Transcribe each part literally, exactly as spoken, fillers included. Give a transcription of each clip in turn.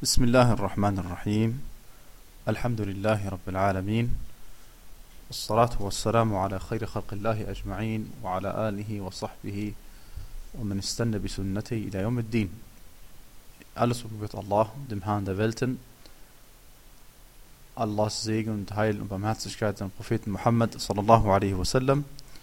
بسم الله الرحمن الرحيم. الحمد لله رب العالمين، والصلاة والسلام على خير خلق الله أجمعين وعلى آله وصحبه ومن استنى بسنته إلى يوم الدين. Alles gebührt Allah, dem Herrn der Welten. Allahs Segen und Heil und Barmherzigkeit an Propheten Muhammad sallallahu alaihi wasallam.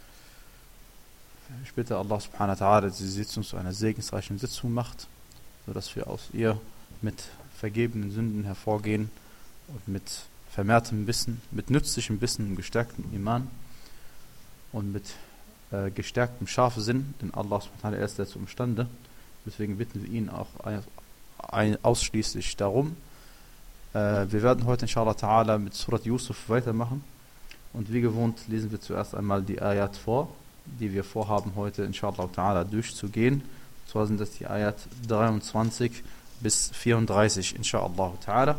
Ich bitte Allah subhanahu wa ta'ala, dass die Sitzung zu einer segensreichen Sitzung macht, sodass wir aus ihr mit vergebenen Sünden hervorgehen und mit vermehrtem Wissen, mit nützlichem Wissen und gestärktem Iman und mit äh, gestärktem Scharfsinn, denn Allah subhanahu wa ta'ala ist dazu imstande. Deswegen bitten wir ihn auch ein, ein, ausschließlich darum. Äh, wir werden heute inshallah ta'ala mit Surat Yusuf weitermachen und wie gewohnt lesen wir zuerst einmal die Ayat vor, die wir vorhaben heute inshallah ta'ala durchzugehen. Und zwar sind das die Ayat dreiundzwanzig bis vierunddreißig inshallah ta'ala.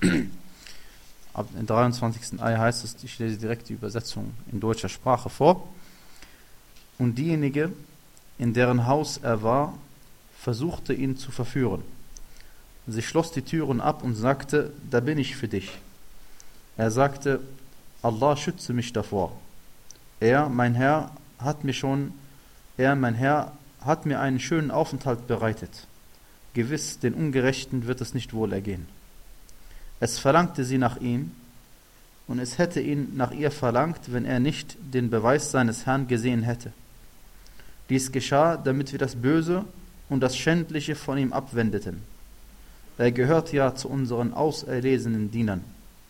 Ab in dreiundzwanzigsten Ayat heißt es, ich lese direkt die Übersetzung in deutscher Sprache vor. Und diejenige, in deren Haus er war, versuchte ihn zu verführen. Sie schloss die Türen ab und sagte, da bin ich für dich. Er sagte, Allah schütze mich davor. Er, mein Herr, hat mir schon, er, mein Herr, hat mir einen schönen Aufenthalt bereitet. Gewiss, den Ungerechten wird es nicht wohl ergehen. Es verlangte sie nach ihm, und es hätte ihn nach ihr verlangt, wenn er nicht den Beweis seines Herrn gesehen hätte. Dies geschah, damit wir das Böse und das Schändliche von ihm abwendeten. Er gehört ja zu unseren auserlesenen Dienern.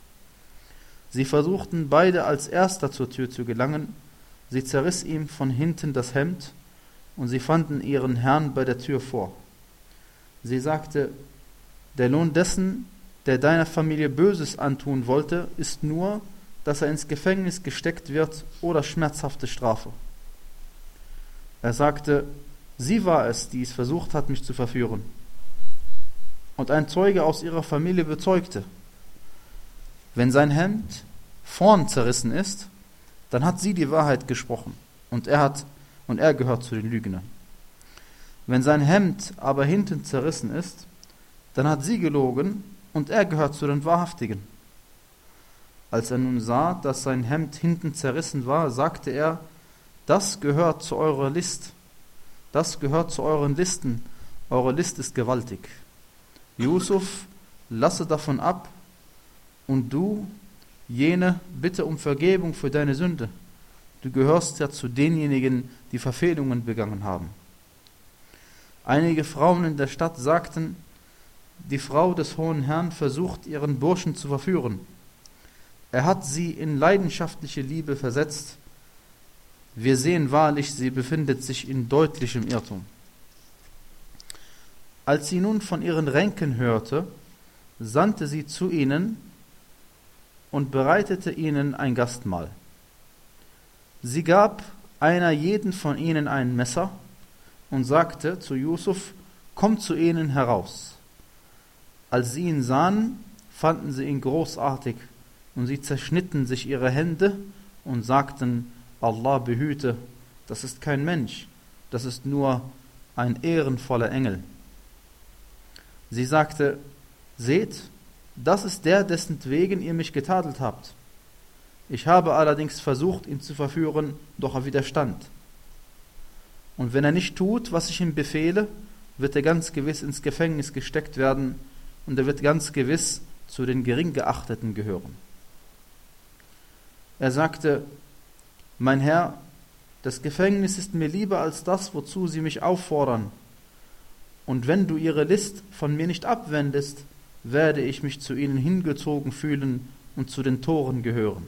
Sie versuchten beide als Erster zur Tür zu gelangen. Sie zerriss ihm von hinten das Hemd, und sie fanden ihren Herrn bei der Tür vor. Sie sagte, der Lohn dessen, der deiner Familie Böses antun wollte, ist nur, dass er ins Gefängnis gesteckt wird oder schmerzhafte Strafe. Er sagte, sie war es, die es versucht hat, mich zu verführen. Und ein Zeuge aus ihrer Familie bezeugte, wenn sein Hemd vorn zerrissen ist, dann hat sie die Wahrheit gesprochen und er hat und er gehört zu den Lügnern. Wenn sein Hemd aber hinten zerrissen ist, dann hat sie gelogen und er gehört zu den Wahrhaftigen. Als er nun sah, dass sein Hemd hinten zerrissen war, sagte er, das gehört zu eurer List, das gehört zu euren Listen, eure List ist gewaltig. Yusuf, lasse davon ab, und du, jene, bitte um Vergebung für deine Sünde. Du gehörst ja zu denjenigen, die Verfehlungen begangen haben. Einige Frauen in der Stadt sagten, die Frau des hohen Herrn versucht, ihren Burschen zu verführen. Er hat sie in leidenschaftliche Liebe versetzt. Wir sehen wahrlich, sie befindet sich in deutlichem Irrtum. Als sie nun von ihren Ränken hörte, sandte sie zu ihnen und bereitete ihnen ein Gastmahl. Sie gab einer jeden von ihnen ein Messer und sagte zu Yusuf, komm zu ihnen heraus. Als sie ihn sahen, fanden sie ihn großartig und sie zerschnitten sich ihre Hände und sagten, Allah behüte, das ist kein Mensch, das ist nur ein ehrenvoller Engel. Sie sagte, seht, das ist der, dessen wegen ihr mich getadelt habt. Ich habe allerdings versucht, ihn zu verführen, doch er widerstand. Und wenn er nicht tut, was ich ihm befehle, wird er ganz gewiss ins Gefängnis gesteckt werden und er wird ganz gewiss zu den Geringgeachteten gehören. Er sagte, mein Herr, das Gefängnis ist mir lieber als das, wozu sie mich auffordern. Und wenn du ihre List von mir nicht abwendest, werde ich mich zu ihnen hingezogen fühlen und zu den Toren gehören.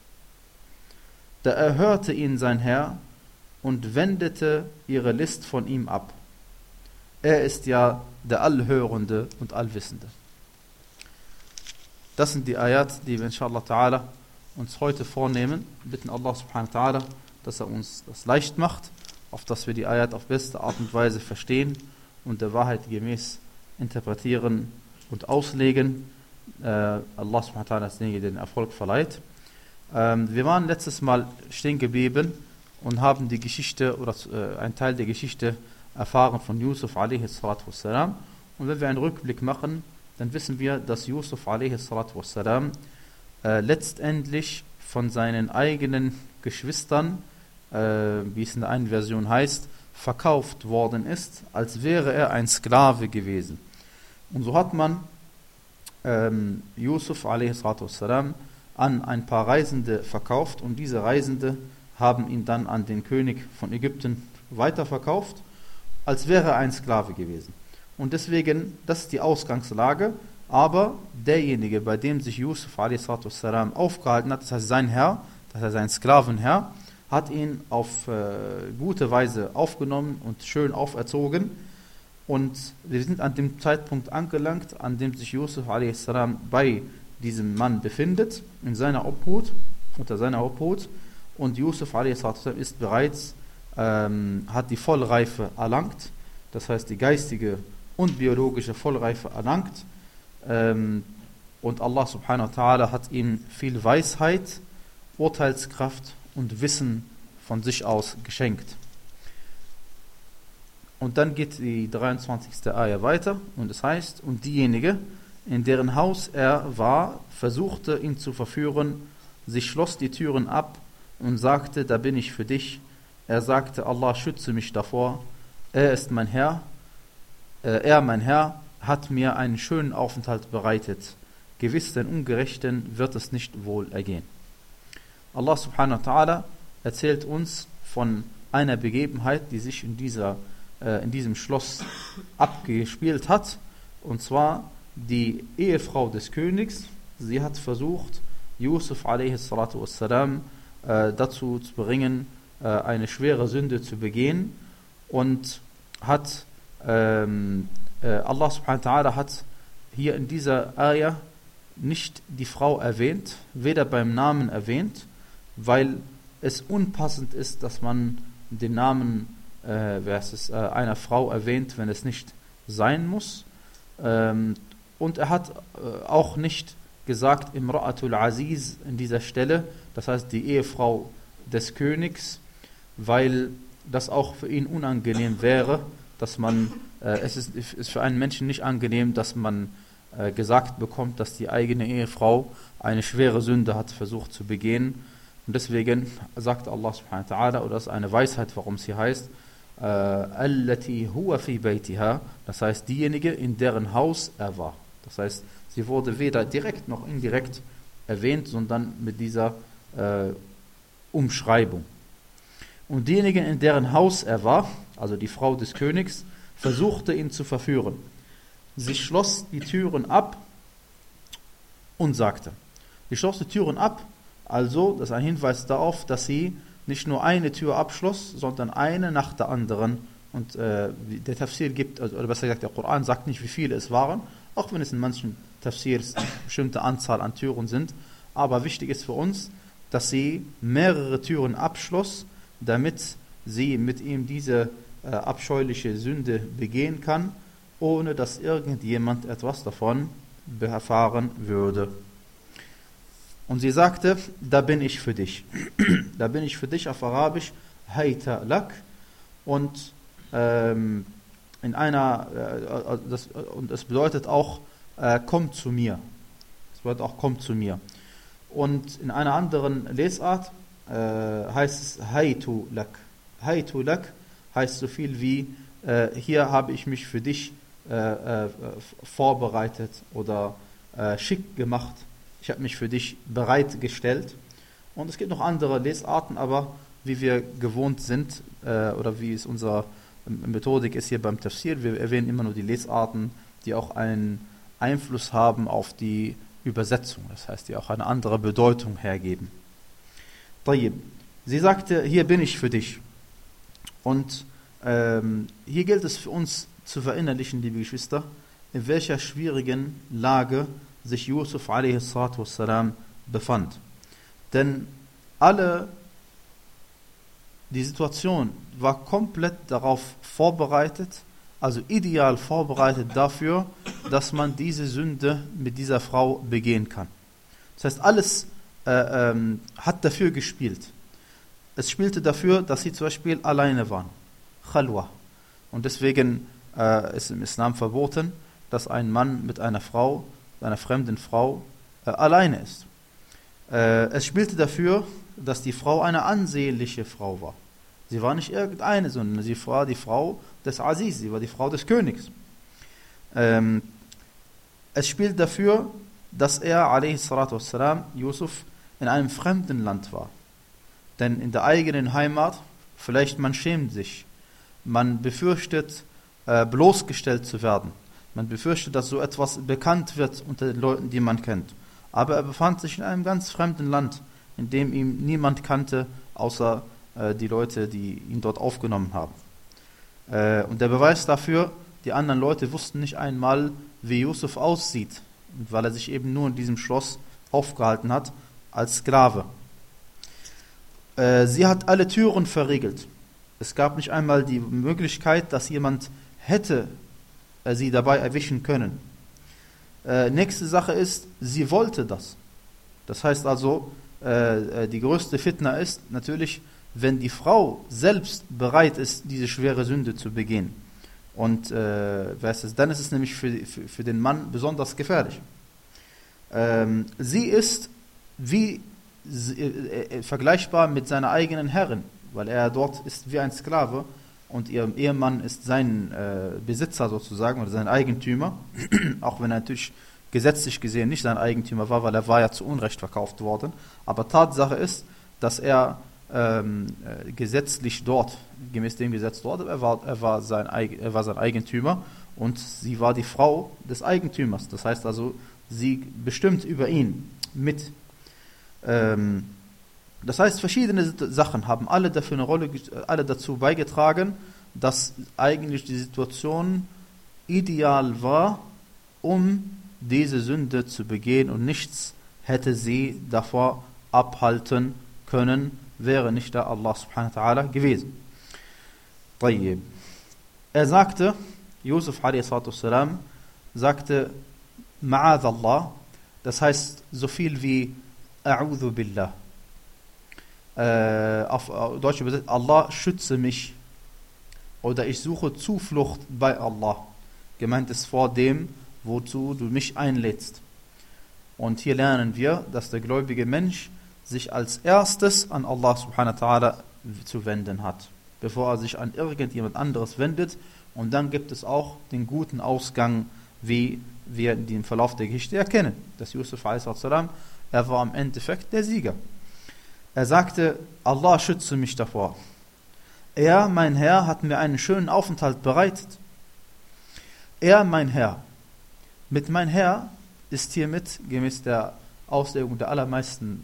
Da erhörte ihn sein Herr und wendete ihre List von ihm ab. Er ist ja der Allhörende und Allwissende. Das sind die Ayat, die wir inshallah ta'ala uns heute vornehmen. Wir bitten Allah subhanahu wa ta'ala, dass er uns das leicht macht, auf dass wir die Ayat auf beste Art und Weise verstehen und der Wahrheit gemäß interpretieren und auslegen. Äh, Allah subhanahu wa ta'ala ist derjenige, der den Erfolg verleiht. Ähm, wir waren letztes Mal stehen geblieben und haben die Geschichte oder äh, einen Teil der Geschichte erfahren von Yusuf alaihi salatu wassalam. Und wenn wir einen Rückblick machen, dann wissen wir, dass Yusuf a.s. äh, letztendlich von seinen eigenen Geschwistern, äh, wie es in der einen Version heißt, verkauft worden ist, als wäre er ein Sklave gewesen. Und so hat man ähm, Yusuf a.s. an ein paar Reisende verkauft und diese Reisende haben ihn dann an den König von Ägypten weiterverkauft, als wäre er ein Sklave gewesen. Und deswegen, das ist die Ausgangslage, aber derjenige, bei dem sich Yusuf a.s. aufgehalten hat, das heißt sein Herr, das heißt sein Sklavenherr, hat ihn auf äh, gute Weise aufgenommen und schön auferzogen. Und wir sind an dem Zeitpunkt angelangt, an dem sich Yusuf a.s. bei diesem Mann befindet, in seiner Obhut, unter seiner Obhut. Und Yusuf a.s. ist bereits, ähm, hat die Vollreife erlangt, das heißt die geistige und biologische Vollreife erlangt. Ähm, und Allah subhanahu wa ta'ala hat ihm viel Weisheit, Urteilskraft und Wissen von sich aus geschenkt. Und dann geht die dreiundzwanzigste Ayah weiter und es heißt, und diejenige, in deren Haus er war, versuchte ihn zu verführen, sie schloss die Türen ab und sagte, da bin ich für dich. Er sagte, Allah schütze mich davor, er ist mein Herr, äh, er mein Herr hat mir einen schönen Aufenthalt bereitet. Gewiss den Ungerechten wird es nicht wohl ergehen. Allah subhanahu wa ta'ala erzählt uns von einer Begebenheit, die sich in, dieser, äh, in diesem Schloss abgespielt hat. Und zwar die Ehefrau des Königs. Sie hat versucht, Yusuf a.s. äh, dazu zu bringen, äh, eine schwere Sünde zu begehen. Und hat ähm, äh, Allah subhanahu wa ta'ala hat hier in dieser Ayah nicht die Frau erwähnt, weder beim Namen erwähnt, weil es unpassend ist, dass man den Namen äh, es, äh, einer Frau erwähnt, wenn es nicht sein muss. Ähm, und er hat äh, auch nicht gesagt, Imra'atul Aziz in dieser Stelle, das heißt die Ehefrau des Königs, weil das auch für ihn unangenehm wäre, dass man, äh, es ist, ist für einen Menschen nicht angenehm, dass man äh, gesagt bekommt, dass die eigene Ehefrau eine schwere Sünde hat versucht zu begehen. Und deswegen sagt Allah subhanahu wa ta'ala, oder das ist eine Weisheit, warum es hier heißt, allati huwa fi baytiha, das heißt diejenige, in deren Haus er war. Das heißt, sie wurde weder direkt noch indirekt erwähnt, sondern mit dieser äh, Umschreibung. Und diejenige, in deren Haus er war, also die Frau des Königs, versuchte ihn zu verführen. Sie schloss die Türen ab und sagte, sie schloss die Türen ab, also, das ist ein Hinweis darauf, dass sie nicht nur eine Tür abschloss, sondern eine nach der anderen. Und äh, der Tafsir gibt, also, oder besser gesagt, der Koran sagt nicht, wie viele es waren, auch wenn es in manchen Tafsirs eine bestimmte Anzahl an Türen sind. Aber wichtig ist für uns, dass sie mehrere Türen abschloss, damit sie mit ihm diese äh, abscheuliche Sünde begehen kann, ohne dass irgendjemand etwas davon erfahren würde. Und sie sagte, da bin ich für dich. Da bin ich für dich auf Arabisch, hayta lak. Und ähm, in einer, äh, das, und es bedeutet auch, äh, komm zu mir. Es bedeutet auch, komm zu mir. Und in einer anderen Lesart äh, heißt es haytu lak. Haytu lak heißt so viel wie, äh, hier habe ich mich für dich äh, äh, vorbereitet oder äh, schick gemacht. Ich habe mich für dich bereitgestellt. Und es gibt noch andere Lesarten, aber wie wir gewohnt sind, äh, oder wie es unsere Methodik ist hier beim Tafsir, wir erwähnen immer nur die Lesarten, die auch einen Einfluss haben auf die Übersetzung, das heißt, die auch eine andere Bedeutung hergeben. Tayyib. Sie sagte, hier bin ich für dich. Und ähm, hier gilt es für uns zu verinnerlichen, liebe Geschwister, in welcher schwierigen Lage sich Yusuf a.s. befand. Denn alle, die Situation war komplett darauf vorbereitet, also ideal vorbereitet dafür, dass man diese Sünde mit dieser Frau begehen kann. Das heißt, alles äh, ähm, hat dafür gespielt. Es spielte dafür, dass sie zum Beispiel alleine waren. Khalwa. Und deswegen äh, ist im Islam verboten, dass ein Mann mit einer Frau, einer fremden Frau, äh, alleine ist. Äh, es spielte dafür, dass die Frau eine ansehnliche Frau war. Sie war nicht irgendeine, sondern sie war die Frau des Aziz, sie war die Frau des Königs. Ähm, es spielt dafür, dass er, a.s. Yusuf, in einem fremden Land war. Denn in der eigenen Heimat, vielleicht man schämt sich, man befürchtet, äh, bloßgestellt zu werden. Man befürchtet, dass so etwas bekannt wird unter den Leuten, die man kennt. Aber er befand sich in einem ganz fremden Land, in dem ihn niemand kannte, außer äh, die Leute, die ihn dort aufgenommen haben. Äh, und der Beweis dafür, die anderen Leute wussten nicht einmal, wie Yusuf aussieht, weil er sich eben nur in diesem Schloss aufgehalten hat, als Sklave. Äh, sie hat alle Türen verriegelt. Es gab nicht einmal die Möglichkeit, dass jemand hätte äh, sie dabei erwischen können. Äh, nächste Sache ist, sie wollte das. Das heißt also, äh, die größte Fitna ist natürlich, wenn die Frau selbst bereit ist, diese schwere Sünde zu begehen. Und äh, weißt du, dann ist es nämlich für, für, für den Mann besonders gefährlich. Ähm, sie ist wie sie, äh, vergleichbar mit seiner eigenen Herrin, weil er dort ist wie ein Sklave und ihr Ehemann ist sein äh, Besitzer sozusagen oder sein Eigentümer, auch wenn er natürlich gesetzlich gesehen nicht sein Eigentümer war, weil er war ja zu Unrecht verkauft worden. Aber Tatsache ist, dass er ähm, äh, gesetzlich dort, gemäß dem Gesetz dort, er war, er, war sein, er war sein Eigentümer und sie war die Frau des Eigentümers. Das heißt also, sie bestimmt über ihn mit. Ähm, das heißt, verschiedene Sachen haben alle dafür eine Rolle, alle dazu beigetragen, dass eigentlich die Situation ideal war, um diese Sünde zu begehen und nichts hätte sie davor abhalten können, wäre nicht da Allah subhanahu wa ta'ala gewesen. طيب. Er sagte, Yusuf a.s. sagte, Ma'adh Allah, das heißt so viel wie A'udhu billah. Äh, auf Deutsch übersetzt, Allah schütze mich oder ich suche Zuflucht bei Allah. Gemeint ist vor dem, wozu du mich einlädst. Und hier lernen wir, dass der gläubige Mensch sich als erstes an Allah subhanahu wa ta'ala zu wenden hat, bevor er sich an irgendjemand anderes wendet. Und dann gibt es auch den guten Ausgang, wie wir in dem Verlauf der Geschichte erkennen. Dass Yusuf a.s. er war im Endeffekt der Sieger. Er sagte, Allah schütze mich davor. Er, mein Herr, hat mir einen schönen Aufenthalt bereitet. Er, mein Herr. Mit mein Herr ist hiermit, gemäß der Auslegung der allermeisten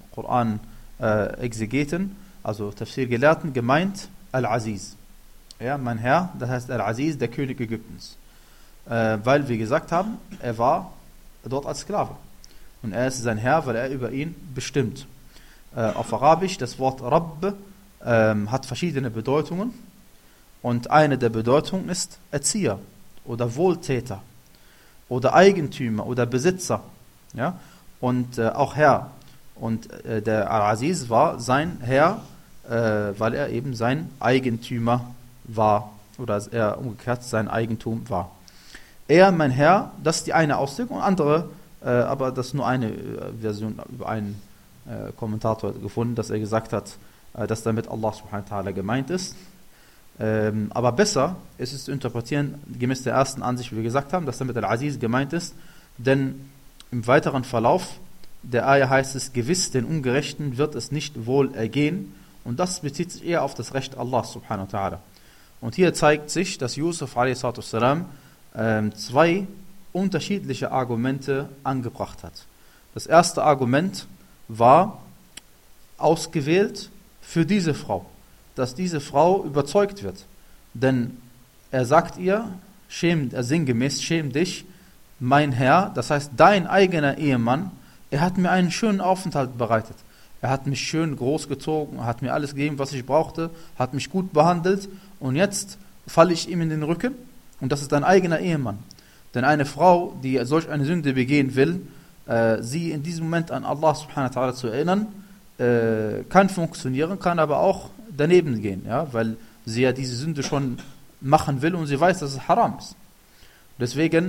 Koran-Exegeten, also Tafsir-Gelehrten, gemeint Al-Aziz. Ja, mein Herr, das heißt Al-Aziz, der König Ägyptens. Äh, weil wir gesagt haben, er war dort als Sklave. Und er ist sein Herr, weil er über ihn bestimmt. Äh, auf Arabisch, das Wort Rabb äh, hat verschiedene Bedeutungen. Und eine der Bedeutungen ist Erzieher oder Wohltäter oder Eigentümer oder Besitzer. Ja? Und äh, auch Herr. Und äh, der Al-Aziz war sein Herr, äh, weil er eben sein Eigentümer war. Oder er umgekehrt sein Eigentum war. Er, mein Herr, das ist die eine Auslegung. Und andere, äh, aber das ist nur eine äh, Version über einen äh, Kommentator gefunden, dass er gesagt hat, äh, dass damit Allah subhanahu wa ta'ala gemeint ist. Ähm, aber besser ist es zu interpretieren, gemäß der ersten Ansicht, wie wir gesagt haben, dass damit Al-Aziz gemeint ist. Denn im weiteren Verlauf der Ayah heißt es, gewiss den Ungerechten wird es nicht wohl ergehen. Und das bezieht sich eher auf das Recht Allah subhanahu wa ta'ala. Und hier zeigt sich, dass Yusuf a.s. äh, zwei unterschiedliche Argumente angebracht hat. Das erste Argument war ausgewählt für diese Frau, dass diese Frau überzeugt wird. Denn er sagt ihr, schäm, er sinngemäß, schäm dich, mein Herr, das heißt dein eigener Ehemann, er hat mir einen schönen Aufenthalt bereitet. Er hat mich schön großgezogen, hat mir alles gegeben, was ich brauchte, hat mich gut behandelt und jetzt falle ich ihm in den Rücken und das ist dein eigener Ehemann. Denn eine Frau, die solch eine Sünde begehen will, äh, sie in diesem Moment an Allah subhanahu wa ta'ala zu erinnern, äh, kann funktionieren, kann aber auch daneben gehen, ja, weil sie ja diese Sünde schon machen will und sie weiß, dass es haram ist. Deswegen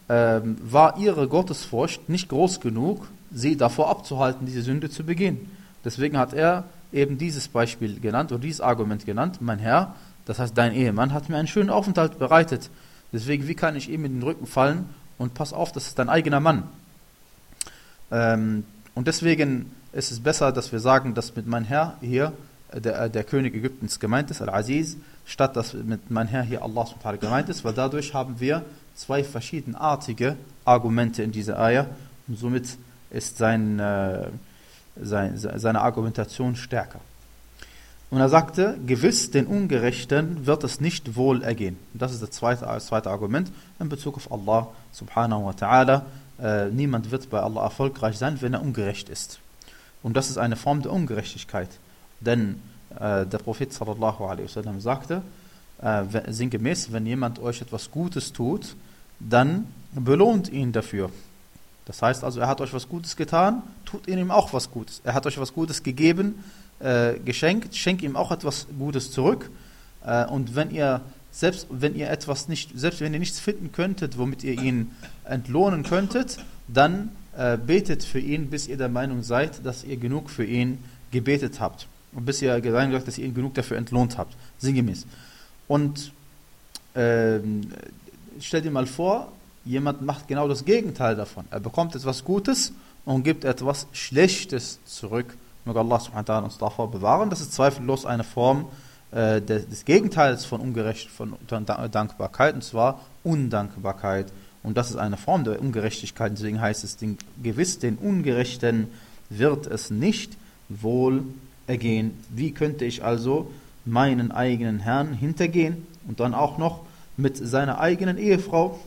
ähm, war ihre Gottesfurcht nicht groß genug, sie davor abzuhalten, diese Sünde zu begehen. Deswegen hat er eben dieses Beispiel genannt oder dieses Argument genannt: Mein Herr, das heißt dein Ehemann, hat mir einen schönen Aufenthalt bereitet. Deswegen, wie kann ich ihm in den Rücken fallen? Und pass auf, das ist dein eigener Mann. Ähm, und deswegen ist es besser, dass wir sagen, dass mit mein Herr hier der, der König Ägyptens gemeint ist, Al-Aziz, statt dass mit mein Herr hier Allah subhanahu wa ta'ala gemeint ist, weil dadurch haben wir zwei verschiedenartige Argumente in dieser Ayah und somit ist sein, äh, sein, seine Argumentation stärker. Und er sagte, gewiss den Ungerechten wird es nicht wohl ergehen. Und das ist das zweite, das zweite Argument in Bezug auf Allah subhanahu wa ta'ala. Äh, niemand wird bei Allah erfolgreich sein, wenn er ungerecht ist. Und das ist eine Form der Ungerechtigkeit. Denn äh, der Prophet sallallahu alaihi wasallam sagte, äh, sinngemäß, wenn jemand euch etwas Gutes tut, dann belohnt ihn dafür. Das heißt also, er hat euch was Gutes getan, tut ihm auch was Gutes. Er hat euch was Gutes gegeben, äh, geschenkt, schenkt ihm auch etwas Gutes zurück. Äh, und wenn ihr selbst wenn ihr etwas nicht, selbst wenn ihr nichts finden könntet, womit ihr ihn entlohnen könntet, dann äh, betet für ihn, bis ihr der Meinung seid, dass ihr genug für ihn gebetet habt. Und bis ihr der Meinung seid, dass ihr ihn genug dafür entlohnt habt. Sinngemäß. Und äh, stellt dir mal vor, jemand macht genau das Gegenteil davon. Er bekommt etwas Gutes und gibt etwas Schlechtes zurück. Möge Allah subhanahu wa ta'ala uns davor bewahren. Das ist zweifellos eine Form äh, des, des Gegenteils von ungerecht, von Dankbarkeit, und zwar Undankbarkeit. Und das ist eine Form der Ungerechtigkeit. Deswegen heißt es, den, gewiss den Ungerechten wird es nicht wohl ergehen. Wie könnte ich also meinen eigenen Herrn hintergehen und dann auch noch mit seiner eigenen Ehefrau?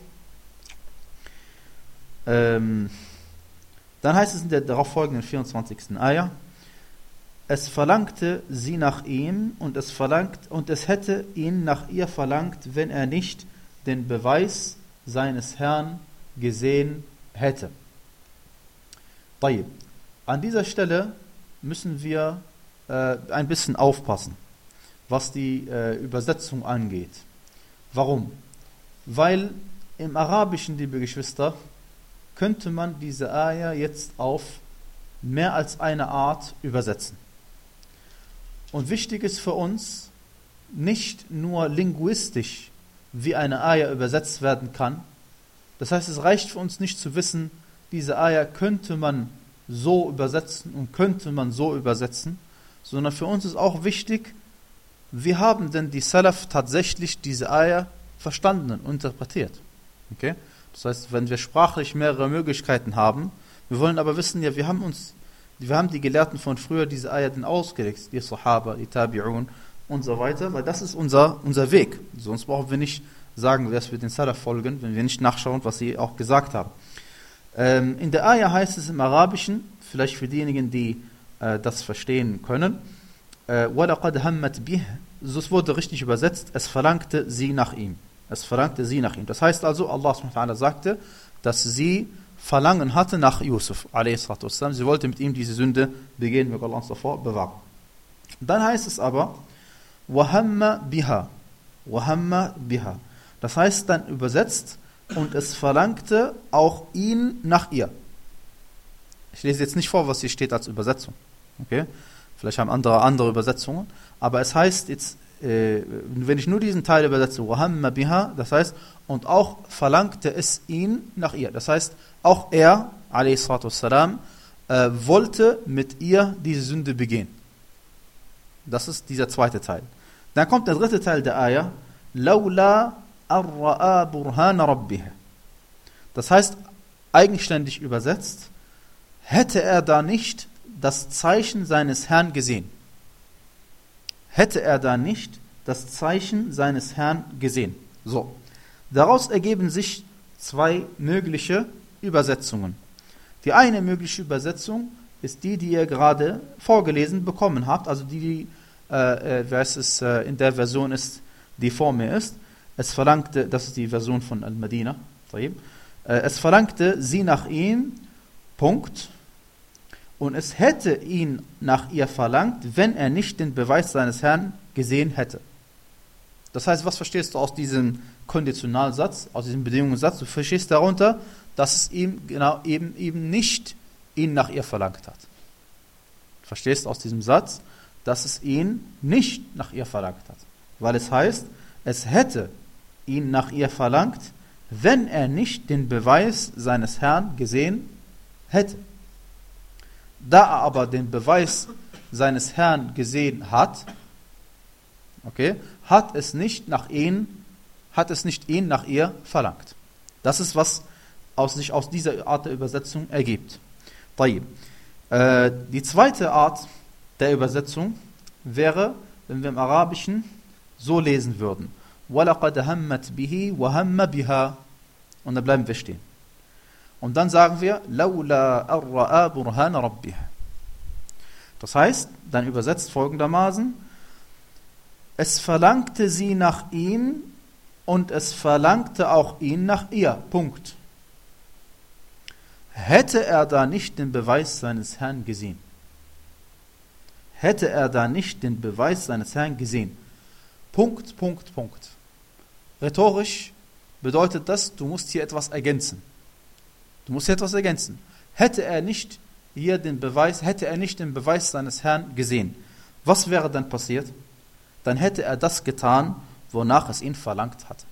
Ähm, dann heißt es in der darauffolgenden vierundzwanzigsten Ayah: Es verlangte sie nach ihm und es verlangt und es hätte ihn nach ihr verlangt, wenn er nicht den Beweis seines Herrn gesehen hätte. An dieser Stelle müssen wir äh, ein bisschen aufpassen, was die äh, Übersetzung angeht. Warum? Weil im Arabischen, liebe Geschwister, könnte man diese Ayah jetzt auf mehr als eine Art übersetzen. Und wichtig ist für uns, nicht nur linguistisch, wie eine Ayah übersetzt werden kann. Das heißt, es reicht für uns nicht zu wissen, diese Ayah könnte man so übersetzen und könnte man so übersetzen, sondern für uns ist auch wichtig, wie haben denn die Salaf tatsächlich diese Ayah verstanden und interpretiert. Okay? Das heißt, wenn wir sprachlich mehrere Möglichkeiten haben, wir wollen aber wissen, ja, wir haben uns, wir haben die Gelehrten von früher diese Ayah denn ausgelegt, die Sahaba, die Tabi'un und so weiter, weil das ist unser, unser Weg. Sonst brauchen wir nicht sagen, dass wir den Salaf folgen, wenn wir nicht nachschauen, was sie auch gesagt haben. Ähm, in der Ayah heißt es im Arabischen, vielleicht für diejenigen, die äh, das verstehen können, äh, وَلَقَدْ هَمَّتْ بِهِ, so es wurde richtig übersetzt, es verlangte sie nach ihm. Es verlangte sie nach ihm. Das heißt also, Allah subhanahu wa ta'ala sagte, dass sie Verlangen hatte nach Yusuf, a s. Sie wollte mit ihm diese Sünde begehen, möge Allah uns davor bewahren. Dann heißt es aber, وَهَمَّ بِهَا, وَهَمَّ بِهَا. Das heißt dann übersetzt, und es verlangte auch ihn nach ihr. Ich lese jetzt nicht vor, was hier steht als Übersetzung. Okay? Vielleicht haben andere andere Übersetzungen. Aber es heißt jetzt, äh, wenn ich nur diesen Teil übersetze, وَهَمَّ بِهَا, das heißt, und auch verlangte es ihn nach ihr. Das heißt, auch er, a s. Äh, wollte mit ihr diese Sünde begehen. Das ist dieser zweite Teil. Dann kommt der dritte Teil der Ayah, لَوْلَا أَرَّآ بُرْهَانَ رَبِّهِ. Das heißt, eigenständig übersetzt, hätte er da nicht das Zeichen seines Herrn gesehen. Hätte er da nicht das Zeichen seines Herrn gesehen. So. Daraus ergeben sich zwei mögliche Übersetzungen. Die eine mögliche Übersetzung ist die, die ihr gerade vorgelesen bekommen habt, also die, die äh, was es, äh, in der Version ist, die vor mir ist. Es verlangte, das ist die Version von Al-Madina, äh, es verlangte sie nach ihm, Punkt, und es hätte ihn nach ihr verlangt, wenn er nicht den Beweis seines Herrn gesehen hätte. Das heißt, was verstehst du aus diesem Konditionalsatz, aus diesem Bedingungssatz? Du verstehst darunter, dass es ihm genau eben, eben nicht ihn nach ihr verlangt hat. Du verstehst aus diesem Satz, dass es ihn nicht nach ihr verlangt hat. Weil es heißt, es hätte ihn nach ihr verlangt, wenn er nicht den Beweis seines Herrn gesehen hätte. Da er aber den Beweis seines Herrn gesehen hat, okay, hat es nicht nach ihn, hat es nicht ihn nach ihr verlangt. Das ist, was aus, sich aus dieser Art der Übersetzung ergibt. Äh, die zweite Art der Übersetzung wäre, wenn wir im Arabischen so lesen würden. وَلَقَدْ هَمَّتْ بِهِ وَهَمَّ بِهَا. Und dann bleiben wir stehen. Und dann sagen wir, لَوْلَا أَرَّآ بُرْهَانَ رَبِّهَا. Das heißt, dann übersetzt folgendermaßen, es verlangte sie nach ihm und es verlangte auch ihn nach ihr. Punkt. Hätte er da nicht den Beweis seines Herrn gesehen? Hätte er da nicht den Beweis seines Herrn gesehen? Punkt, Punkt, Punkt. Rhetorisch bedeutet das, du musst hier etwas ergänzen. Du musst hier etwas ergänzen. Hätte er nicht hier den Beweis, hätte er nicht den Beweis seines Herrn gesehen, was wäre dann passiert? Dann hätte er das getan, wonach es ihn verlangt hatte.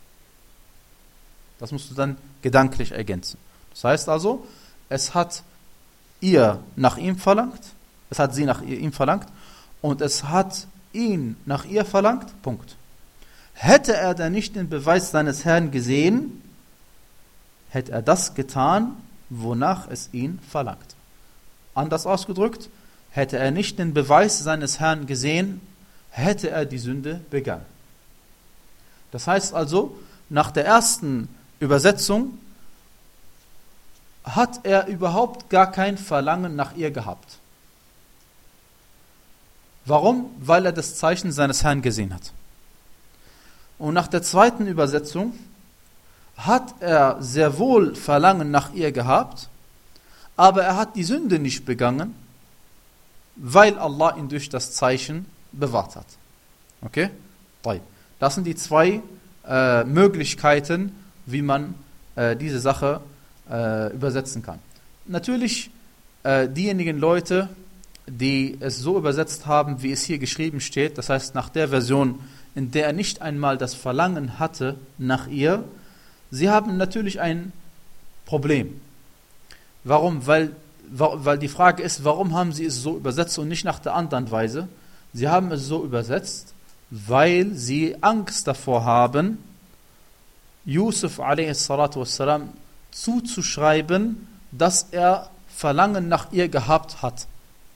Das musst du dann gedanklich ergänzen. Das heißt also, es hat ihr nach ihm verlangt, es hat sie nach ihm verlangt und es hat ihn nach ihr verlangt, Punkt. Hätte er dann nicht den Beweis seines Herrn gesehen, hätte er das getan, wonach es ihn verlangt. Anders ausgedrückt, hätte er nicht den Beweis seines Herrn gesehen, hätte er die Sünde begangen. Das heißt also, nach der ersten Übersetzung hat er überhaupt gar kein Verlangen nach ihr gehabt. Warum? Weil er das Zeichen seines Herrn gesehen hat. Und nach der zweiten Übersetzung hat er sehr wohl Verlangen nach ihr gehabt, aber er hat die Sünde nicht begangen, weil Allah ihn durch das Zeichen bewahrt hat. Okay? Das sind die zwei äh, Möglichkeiten, wie man äh, diese Sache äh, übersetzen kann. Natürlich äh, diejenigen Leute, die es so übersetzt haben, wie es hier geschrieben steht, das heißt nach der Version, in der er nicht einmal das Verlangen hatte nach ihr, sie haben natürlich ein Problem. Warum? Weil, weil die Frage ist, warum haben sie es so übersetzt und nicht nach der anderen Weise? Sie haben es so übersetzt, weil sie Angst davor haben, Yusuf a s zuzuschreiben, dass er Verlangen nach ihr gehabt hat.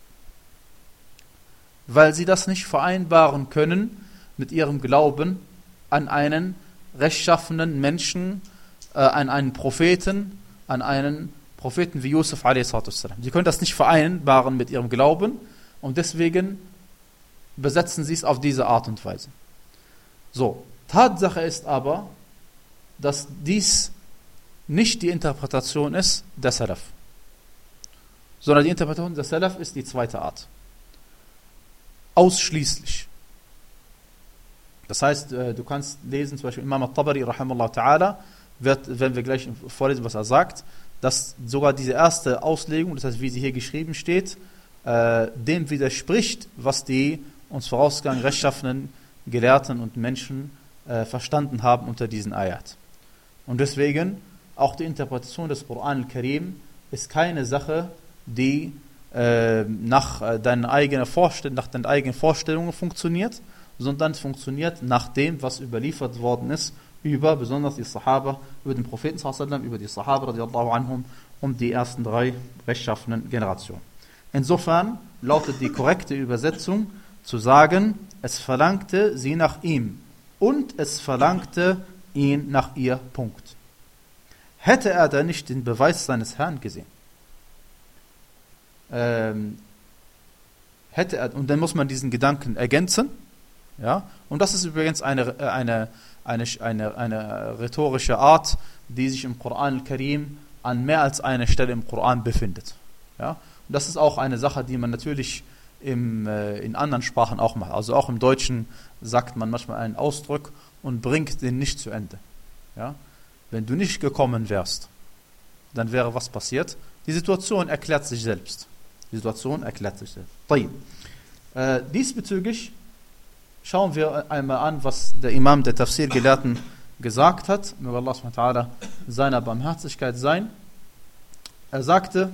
Weil sie das nicht vereinbaren können mit ihrem Glauben an einen rechtschaffenen Menschen, äh, an einen Propheten, an einen Propheten wie Yusuf a s. Sie können das nicht vereinbaren mit ihrem Glauben und deswegen übersetzen sie es auf diese Art und Weise. So, Tatsache ist aber, dass dies nicht die Interpretation ist der Salaf, sondern die Interpretation der Salaf ist die zweite Art. Ausschließlich. Das heißt, du kannst lesen, zum Beispiel Imam al-Tabari, rahimahullah ta'ala, wird, wenn wir gleich vorlesen, was er sagt, dass sogar diese erste Auslegung, das heißt, wie sie hier geschrieben steht, äh, dem widerspricht, was die uns vorausgegangen rechtschaffenen Gelehrten und Menschen äh, verstanden haben unter diesen Ayat. Und deswegen, auch die Interpretation des Koran al-Karim ist keine Sache, die äh, nach, äh, deinen eigenen Vorstell- nach deinen eigenen Vorstellungen funktioniert, sondern es funktioniert nach dem, was überliefert worden ist, über besonders die Sahaba, über den Propheten sallallahu alaihi wasallam, über die Sahaba radiallahu anhum und die ersten drei rechtschaffenen Generationen. Insofern lautet die korrekte Übersetzung zu sagen, es verlangte sie nach ihm und es verlangte ihn nach ihr, Punkt. Hätte er da nicht den Beweis seines Herrn gesehen? Ähm, hätte er, und dann muss man diesen Gedanken ergänzen, ja, und das ist übrigens eine, eine, eine, eine, eine rhetorische Art, die sich im Koran al-Karim an mehr als einer Stelle im Koran befindet. Ja, und das ist auch eine Sache, die man natürlich im, äh, in anderen Sprachen auch macht. Also auch im Deutschen sagt man manchmal einen Ausdruck und bringt den nicht zu Ende. Ja? Wenn du nicht gekommen wärst, dann wäre was passiert? Die Situation erklärt sich selbst. Die Situation erklärt sich selbst. Äh, diesbezüglich schauen wir einmal an, was der Imam der Tafsir-Gelehrten gesagt hat. Möge Allah subhanahu wa ta'ala seiner Barmherzigkeit sein. Er sagte,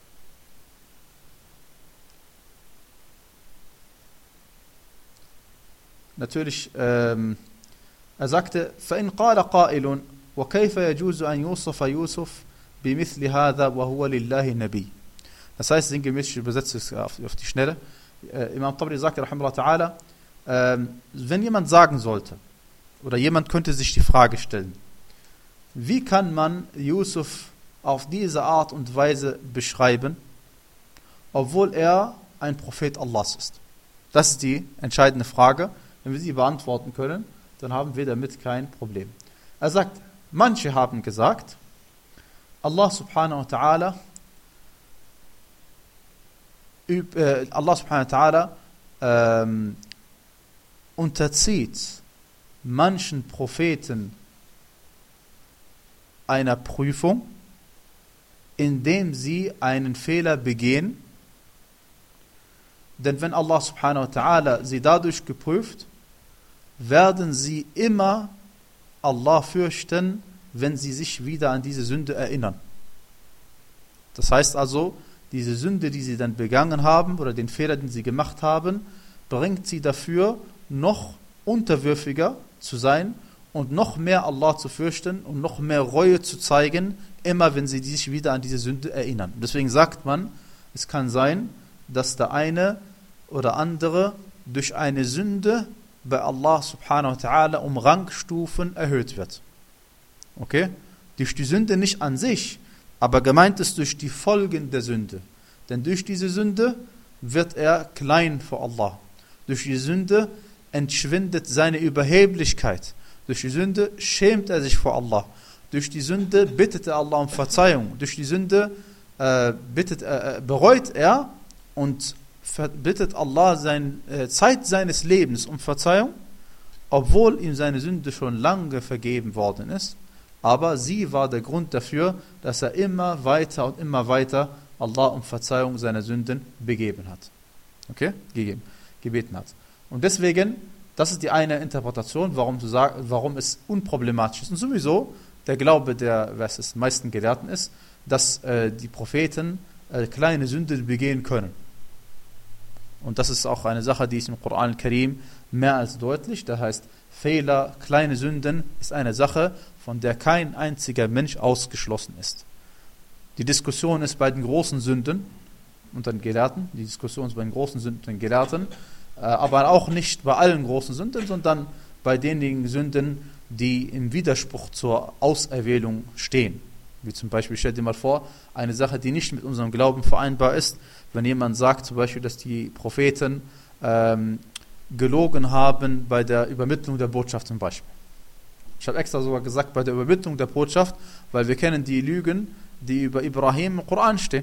natürlich, ähm, er sagte, فَإِنْ قَالَ قَائِلٌ وَكَيْفَ يَجُوزُ أَنْ يُوصَفَ يُوسُفْ بِمِثْلِ هَذَا وَهُوَ لِلَّهِ نَبِيٌّ. Das heißt, sinngemäß, ich übersetze es auf, auf die Schnelle, äh, Imam Tabari sagte, rahimahullah ta'ala, äh, wenn jemand sagen sollte, oder jemand könnte sich die Frage stellen, wie kann man Yusuf auf diese Art und Weise beschreiben, obwohl er ein Prophet Allahs ist? Das ist die entscheidende Frage. Wenn wir sie beantworten können, dann haben wir damit kein Problem. Er sagt, manche haben gesagt, Allah subhanahu wa ta'ala äh, Allah subhanahu wa ta'ala ähm, unterzieht manchen Propheten einer Prüfung, indem sie einen Fehler begehen. Denn wenn Allah subhanahu wa ta'ala sie dadurch geprüft, werden sie immer Allah fürchten, wenn sie sich wieder an diese Sünde erinnern. Das heißt also, diese Sünde, die sie dann begangen haben, oder den Fehler, den sie gemacht haben, bringt sie dafür, noch unterwürfiger zu sein und noch mehr Allah zu fürchten und noch mehr Reue zu zeigen, immer wenn sie sich wieder an diese Sünde erinnern. Deswegen sagt man, es kann sein, dass der eine oder andere durch eine Sünde bei Allah subhanahu wa ta'ala um Rangstufen erhöht wird. Okay? Durch die Sünde nicht an sich, aber gemeint ist durch die Folgen der Sünde. Denn durch diese Sünde wird er klein vor Allah. Durch die Sünde entschwindet seine Überheblichkeit. Durch die Sünde schämt er sich vor Allah. Durch die Sünde bittet er Allah um Verzeihung. Durch die Sünde äh, bittet, äh, bereut er und bittet Allah sein, äh, Zeit seines Lebens um Verzeihung, obwohl ihm seine Sünde schon lange vergeben worden ist. Aber sie war der Grund dafür, dass er immer weiter und immer weiter Allah um Verzeihung seiner Sünden begeben hat. Okay? Gegeben, gebeten hat. Und deswegen, das ist die eine Interpretation, warum, zu sagen, warum es unproblematisch ist. Und sowieso, der Glaube der, was es meisten Gelehrten ist, dass äh, die Propheten äh, kleine Sünden begehen können. Und das ist auch eine Sache, die ist im Koran al-Karim mehr als deutlich. Das heißt, Fehler, kleine Sünden ist eine Sache, von der kein einziger Mensch ausgeschlossen ist. Die Diskussion ist bei den großen Sünden unter den Gelehrten, die Diskussion ist bei den großen Sünden unter den Gelehrten, äh, aber auch nicht bei allen großen Sünden, sondern bei denjenigen Sünden, die im Widerspruch zur Auserwählung stehen. Wie zum Beispiel, stell dir mal vor, eine Sache, die nicht mit unserem Glauben vereinbar ist, wenn jemand sagt zum Beispiel, dass die Propheten ähm, gelogen haben bei der Übermittlung der Botschaft zum Beispiel. Ich habe extra sogar gesagt, bei der Übermittlung der Botschaft, weil wir kennen die Lügen, die über Ibrahim im Koran stehen.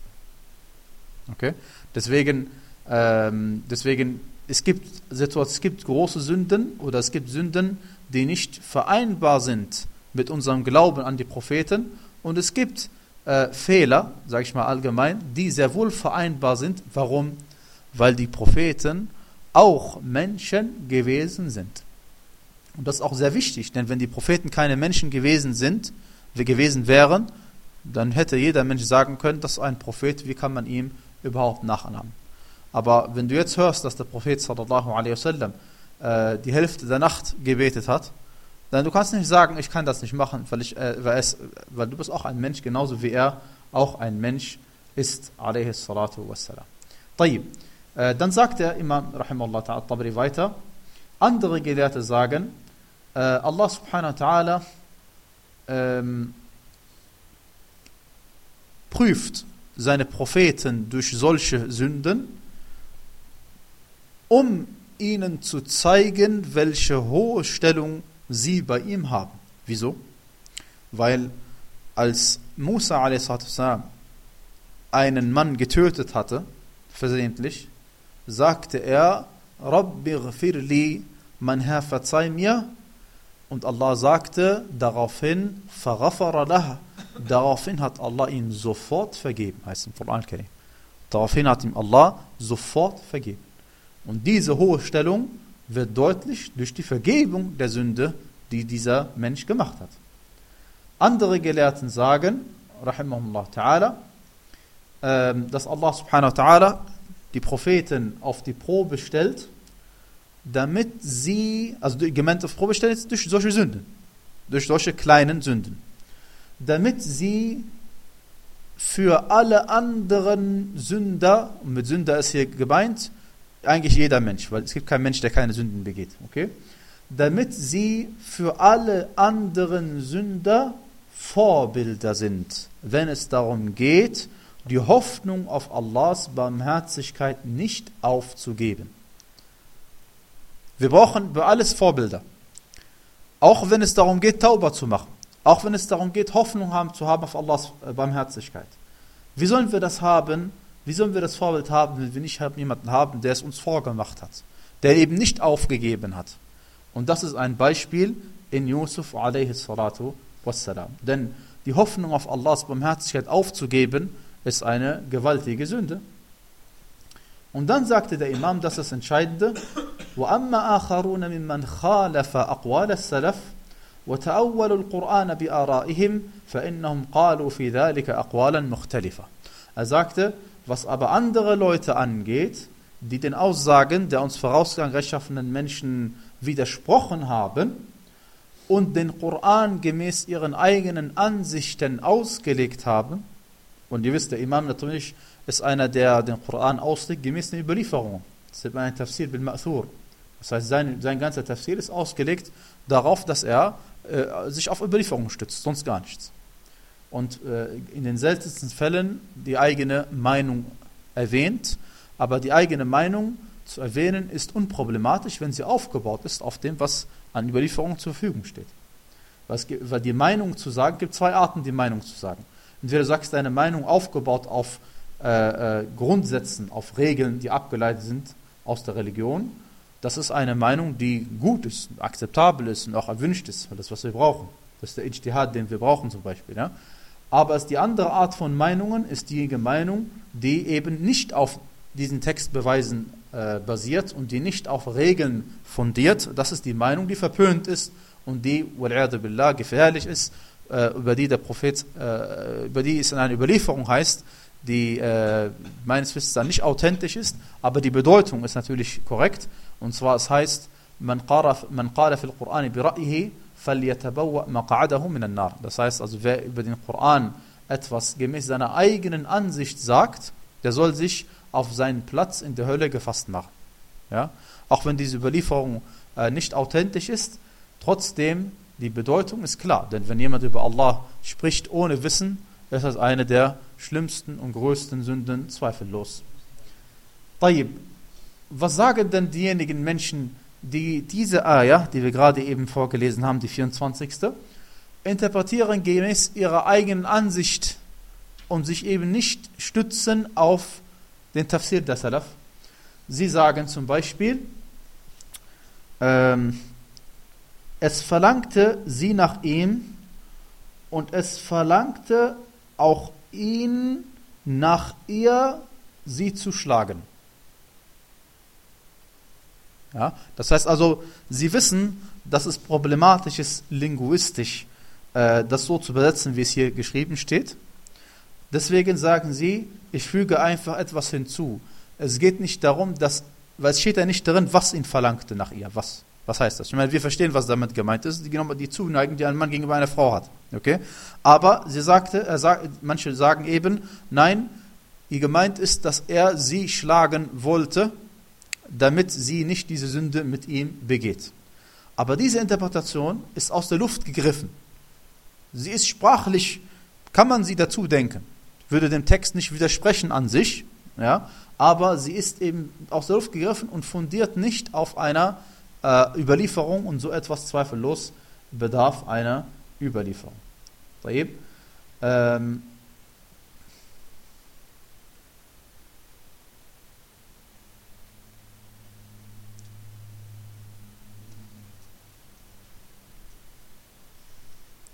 Okay? Deswegen, ähm, deswegen es gibt, es gibt große Sünden oder es gibt Sünden, die nicht vereinbar sind mit unserem Glauben an die Propheten, und es gibt äh, Fehler, sage ich mal allgemein, die sehr wohl vereinbar sind. Warum? Weil die Propheten auch Menschen gewesen sind. Und das ist auch sehr wichtig, denn wenn die Propheten keine Menschen gewesen sind, gewesen wären, dann hätte jeder Mensch sagen können, das ist ein Prophet, wie kann man ihm überhaupt nachahmen? Aber wenn du jetzt hörst, dass der Prophet sallallahu alaihi wasallam äh, die Hälfte der Nacht gebetet hat, dann du kannst nicht sagen, ich kann das nicht machen, weil, ich, äh, weil, es, weil du bist auch ein Mensch, genauso wie er auch ein Mensch ist, alaihi salatu wassalam. Tayyib. Äh, dann sagt der Imam rahimahullah ta'ala Tabari weiter, andere Gelehrte sagen, äh, Allah subhanahu wa ta'ala ähm, prüft seine Propheten durch solche Sünden, um ihnen zu zeigen, welche hohe Stellung sie bei ihm haben. Wieso? Weil als Musa a s. einen Mann getötet hatte, versehentlich, sagte er, Rabbi ghfirli, mein Herr, verzeih mir. Und Allah sagte daraufhin, faghafara lah, daraufhin hat Allah ihm sofort vergeben, heißt im Koran Karim. Daraufhin hat ihm Allah sofort vergeben. Und diese hohe Stellung wird deutlich durch die Vergebung der Sünde, die dieser Mensch gemacht hat. Andere Gelehrten sagen, rahimahullah ta'ala, dass Allah subhanahu wa ta'ala die Propheten auf die Probe stellt, damit sie, also die gemeinte auf Probe stellt, durch solche Sünden, durch solche kleinen Sünden, damit sie für alle anderen Sünder, und mit Sünder ist hier gemeint, eigentlich jeder Mensch, weil es gibt keinen Mensch, der keine Sünden begeht, okay? Damit sie für alle anderen Sünder Vorbilder sind, wenn es darum geht, die Hoffnung auf Allahs Barmherzigkeit nicht aufzugeben. Wir brauchen für alles Vorbilder. Auch wenn es darum geht, Tauba zu machen. Auch wenn es darum geht, Hoffnung haben, zu haben auf Allahs Barmherzigkeit. Wie sollen wir das haben? Wie sollen wir das Vorbild haben, wenn wir nicht jemanden haben, der es uns vorgemacht hat? Der eben nicht aufgegeben hat. Und das ist ein Beispiel in Yusuf alaihi salatu wassalam. Denn die Hoffnung auf Allahs Barmherzigkeit aufzugeben, ist eine gewaltige Sünde. Und dann sagte der Imam, das ist das Entscheidende, وَأَمَّا آخَرُونَ مِمَّنْ خَالَفَ أَقْوَالَ السَّلَفِ وَتَأَوَّلُوا الْقُرْآنَ بِآرَائِهِمْ فَإِنَّهُمْ قَالُوا فِي ذَلِكَ أَقْوَالًا مُخْتَلِفًا. Er sagte, was aber andere Leute angeht, die den Aussagen der uns vorausgegangen rechtschaffenen Menschen widersprochen haben und den Koran gemäß ihren eigenen Ansichten ausgelegt haben, und ihr wisst, der Imam natürlich ist einer, der den Koran auslegt gemäß den Überlieferungen. Das ist ein Tafsir bil Ma'thur. Das heißt, sein, sein ganzer Tafsir ist ausgelegt darauf, dass er äh, sich auf Überlieferungen stützt, sonst gar nichts. Und äh, in den seltensten Fällen die eigene Meinung erwähnt, aber die eigene Meinung zu erwähnen ist unproblematisch, wenn sie aufgebaut ist auf dem, was an Überlieferungen zur Verfügung steht. Weil die Meinung zu sagen, es gibt zwei Arten, die Meinung zu sagen. Entweder du sagst deine Meinung aufgebaut auf äh, äh, Grundsätzen, auf Regeln, die abgeleitet sind aus der Religion. Das ist eine Meinung, die gut ist, akzeptabel ist und auch erwünscht ist, weil das, was wir brauchen. Das ist der Ijtihad, den wir brauchen zum Beispiel. Ja? Aber es die andere Art von Meinungen ist die Meinung, die eben nicht auf diesen Textbeweisen äh, basiert und die nicht auf Regeln fundiert. Das ist die Meinung, die verpönt ist und die, wal'iyadu billah, gefährlich ist, äh, über die der Prophet, äh, über die es in einer Überlieferung heißt, die äh, meines Wissens dann nicht authentisch ist, aber die Bedeutung ist natürlich korrekt. Und zwar es heißt, man qala fil Qur'ani bi ra'yihi falyatabawwa maq'adahu min an-nar. Das heißt also, wer über den Koran etwas gemäß seiner eigenen Ansicht sagt, der soll sich auf seinen Platz in der Hölle gefasst machen. Ja? Auch wenn diese Überlieferung äh, nicht authentisch ist, trotzdem die Bedeutung ist klar. Denn wenn jemand über Allah spricht ohne Wissen, ist das eine der schlimmsten und größten Sünden, zweifellos. Tayyib. Was sagen denn diejenigen Menschen, die diese Ayah, die wir gerade eben vorgelesen haben, die vierundzwanzigste, interpretieren gemäß ihrer eigenen Ansicht und sich eben nicht stützen auf den Tafsir der Salaf? Sie sagen zum Beispiel, ähm, es verlangte sie nach ihm und es verlangte auch ihn nach ihr, sie zu schlagen. Ja, das heißt also, sie wissen, dass es problematisch ist, linguistisch äh, das so zu übersetzen, wie es hier geschrieben steht. Deswegen sagen sie, ich füge einfach etwas hinzu. Es geht nicht darum, dass, weil es steht ja nicht drin, was ihn verlangte nach ihr. Was? Was heißt das? Ich meine, wir verstehen, was damit gemeint ist, die, die Zuneigung, die ein Mann gegenüber einer Frau hat. Okay? Aber sie sagte, er sagt, manche sagen eben, nein, ihr gemeint ist, dass er sie schlagen wollte, damit sie nicht diese Sünde mit ihm begeht. Aber diese Interpretation ist aus der Luft gegriffen. Sie ist sprachlich, kann man sie dazu denken, würde dem Text nicht widersprechen an sich, ja, aber sie ist eben aus der Luft gegriffen und fundiert nicht auf einer äh, Überlieferung und so etwas zweifellos bedarf einer Überlieferung. Ähm,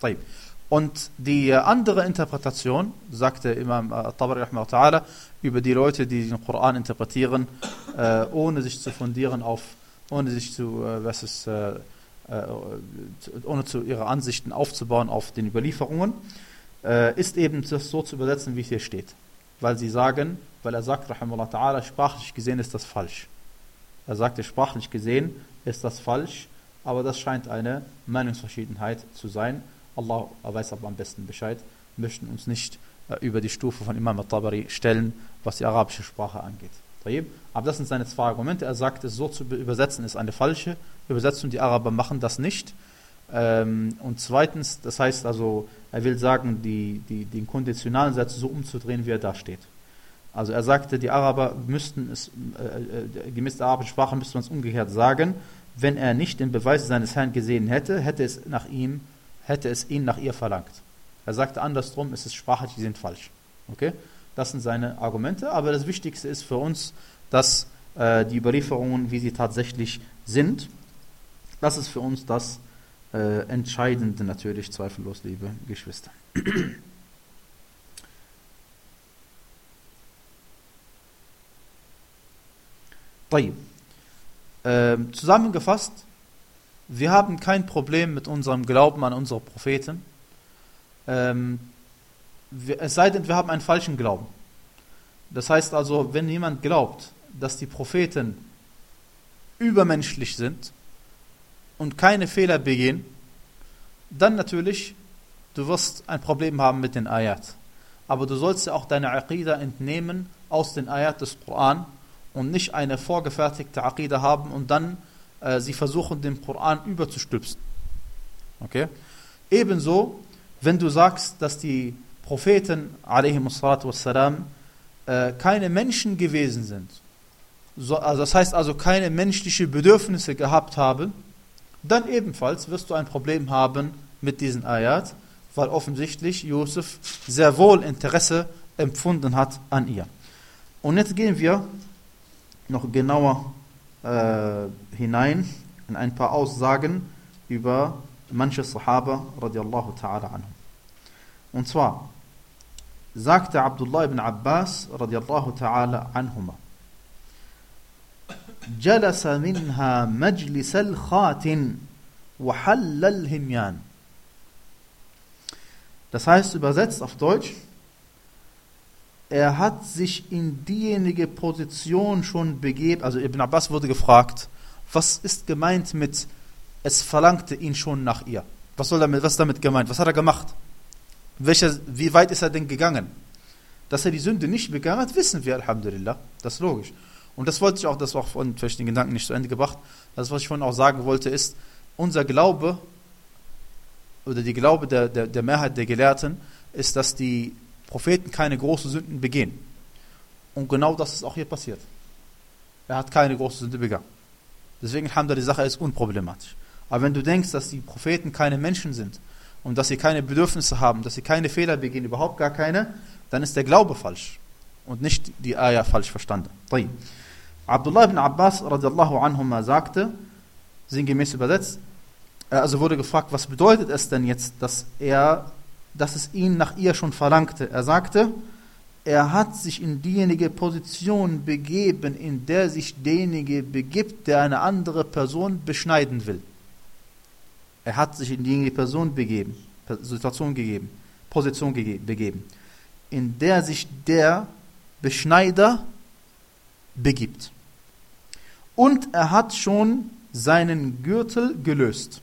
Und die andere Interpretation, sagte Imam Tabari rahimahullah ta'ala, über die Leute, die den Koran interpretieren, äh, ohne sich zu fundieren auf, ohne sich zu, äh, was ist, äh, äh, ohne zu ihre Ansichten aufzubauen auf den Überlieferungen, äh, ist eben das so zu übersetzen, wie es hier steht. Weil sie sagen, weil er sagt, rahimahullah ta'ala, sprachlich gesehen ist das falsch. Er sagte, sprachlich gesehen ist das falsch, aber das scheint eine Meinungsverschiedenheit zu sein. Allah weiß aber am besten Bescheid, möchten uns nicht äh, über die Stufe von Imam al-Tabari stellen, was die arabische Sprache angeht. Aber das sind seine zwei Argumente. Er sagt, es so zu übersetzen ist eine falsche Übersetzung, die Araber machen das nicht. Ähm, und zweitens, das heißt also, er will sagen, die, die, den konditionalen Satz so umzudrehen, wie er da steht. Also er sagte, die Araber müssten es, äh, äh, gemäß der arabischen Sprache müsste man es umgekehrt sagen, wenn er nicht den Beweis seines Herrn gesehen hätte, hätte es nach ihm hätte es ihn nach ihr verlangt. Er sagte andersrum, es ist sprachlich, die sind falsch. Okay? Das sind seine Argumente, aber das Wichtigste ist für uns, dass äh, die Überlieferungen, wie sie tatsächlich sind, das ist für uns das äh, Entscheidende natürlich, zweifellos, liebe Geschwister. äh, zusammengefasst, wir haben kein Problem mit unserem Glauben an unsere Propheten, ähm, wir, es sei denn, wir haben einen falschen Glauben. Das heißt also, wenn jemand glaubt, dass die Propheten übermenschlich sind und keine Fehler begehen, dann natürlich, du wirst ein Problem haben mit den Ayat. Aber du sollst ja auch deine Aqida entnehmen aus den Ayat des Koran und nicht eine vorgefertigte Aqida haben und dann sie versuchen, den Koran überzustülpsen. Okay? Ebenso, wenn du sagst, dass die Propheten, alaihimussalatu wassalam, äh, keine Menschen gewesen sind, so, also das heißt also keine menschliche Bedürfnisse gehabt haben, dann ebenfalls wirst du ein Problem haben mit diesen Ayat, weil offensichtlich Josef sehr wohl Interesse empfunden hat an ihr. Und jetzt gehen wir noch genauer Äh, hinein in ein paar Aussagen über manche Sahaba radiallahu ta'ala anhum. Und zwar sagte Abdullah ibn Abbas radiallahu ta'ala anhuma: Jalasa minha majlis al-khatin wa halla al-himyan. Das heißt übersetzt auf Deutsch, er hat sich in diejenige Position schon begeben, also Ibn Abbas wurde gefragt, was ist gemeint mit, es verlangte ihn schon nach ihr. Was soll damit, was ist damit gemeint? Was hat er gemacht? Welcher, wie weit ist er denn gegangen? Dass er die Sünde nicht begangen hat, wissen wir, Alhamdulillah. Das ist logisch. Und das wollte ich auch, das war auch von vielleicht den Gedanken nicht zu Ende gebracht, das, was ich vorhin auch sagen wollte, ist, unser Glaube, oder die Glaube der, der, der Mehrheit der Gelehrten, ist, dass die Propheten keine großen Sünden begehen. Und genau das ist auch hier passiert. Er hat keine große Sünde begangen. Deswegen haben wir die Sache ist unproblematisch. Aber wenn du denkst, dass die Propheten keine Menschen sind und dass sie keine Bedürfnisse haben, dass sie keine Fehler begehen, überhaupt gar keine, dann ist der Glaube falsch und nicht die Ayah falsch verstanden. Abdullah ibn Abbas radiallahu anhuma sagte, sinngemäß übersetzt, also wurde gefragt, was bedeutet es denn jetzt, dass er dass es ihn nach ihr schon verlangte. Er sagte, er hat sich in diejenige Position begeben, in der sich derjenige begibt, der eine andere Person beschneiden will. Er hat sich in diejenige Person begeben, Situation gegeben, Position gegeben, begeben, in der sich der Beschneider begibt. Und er hat schon seinen Gürtel gelöst.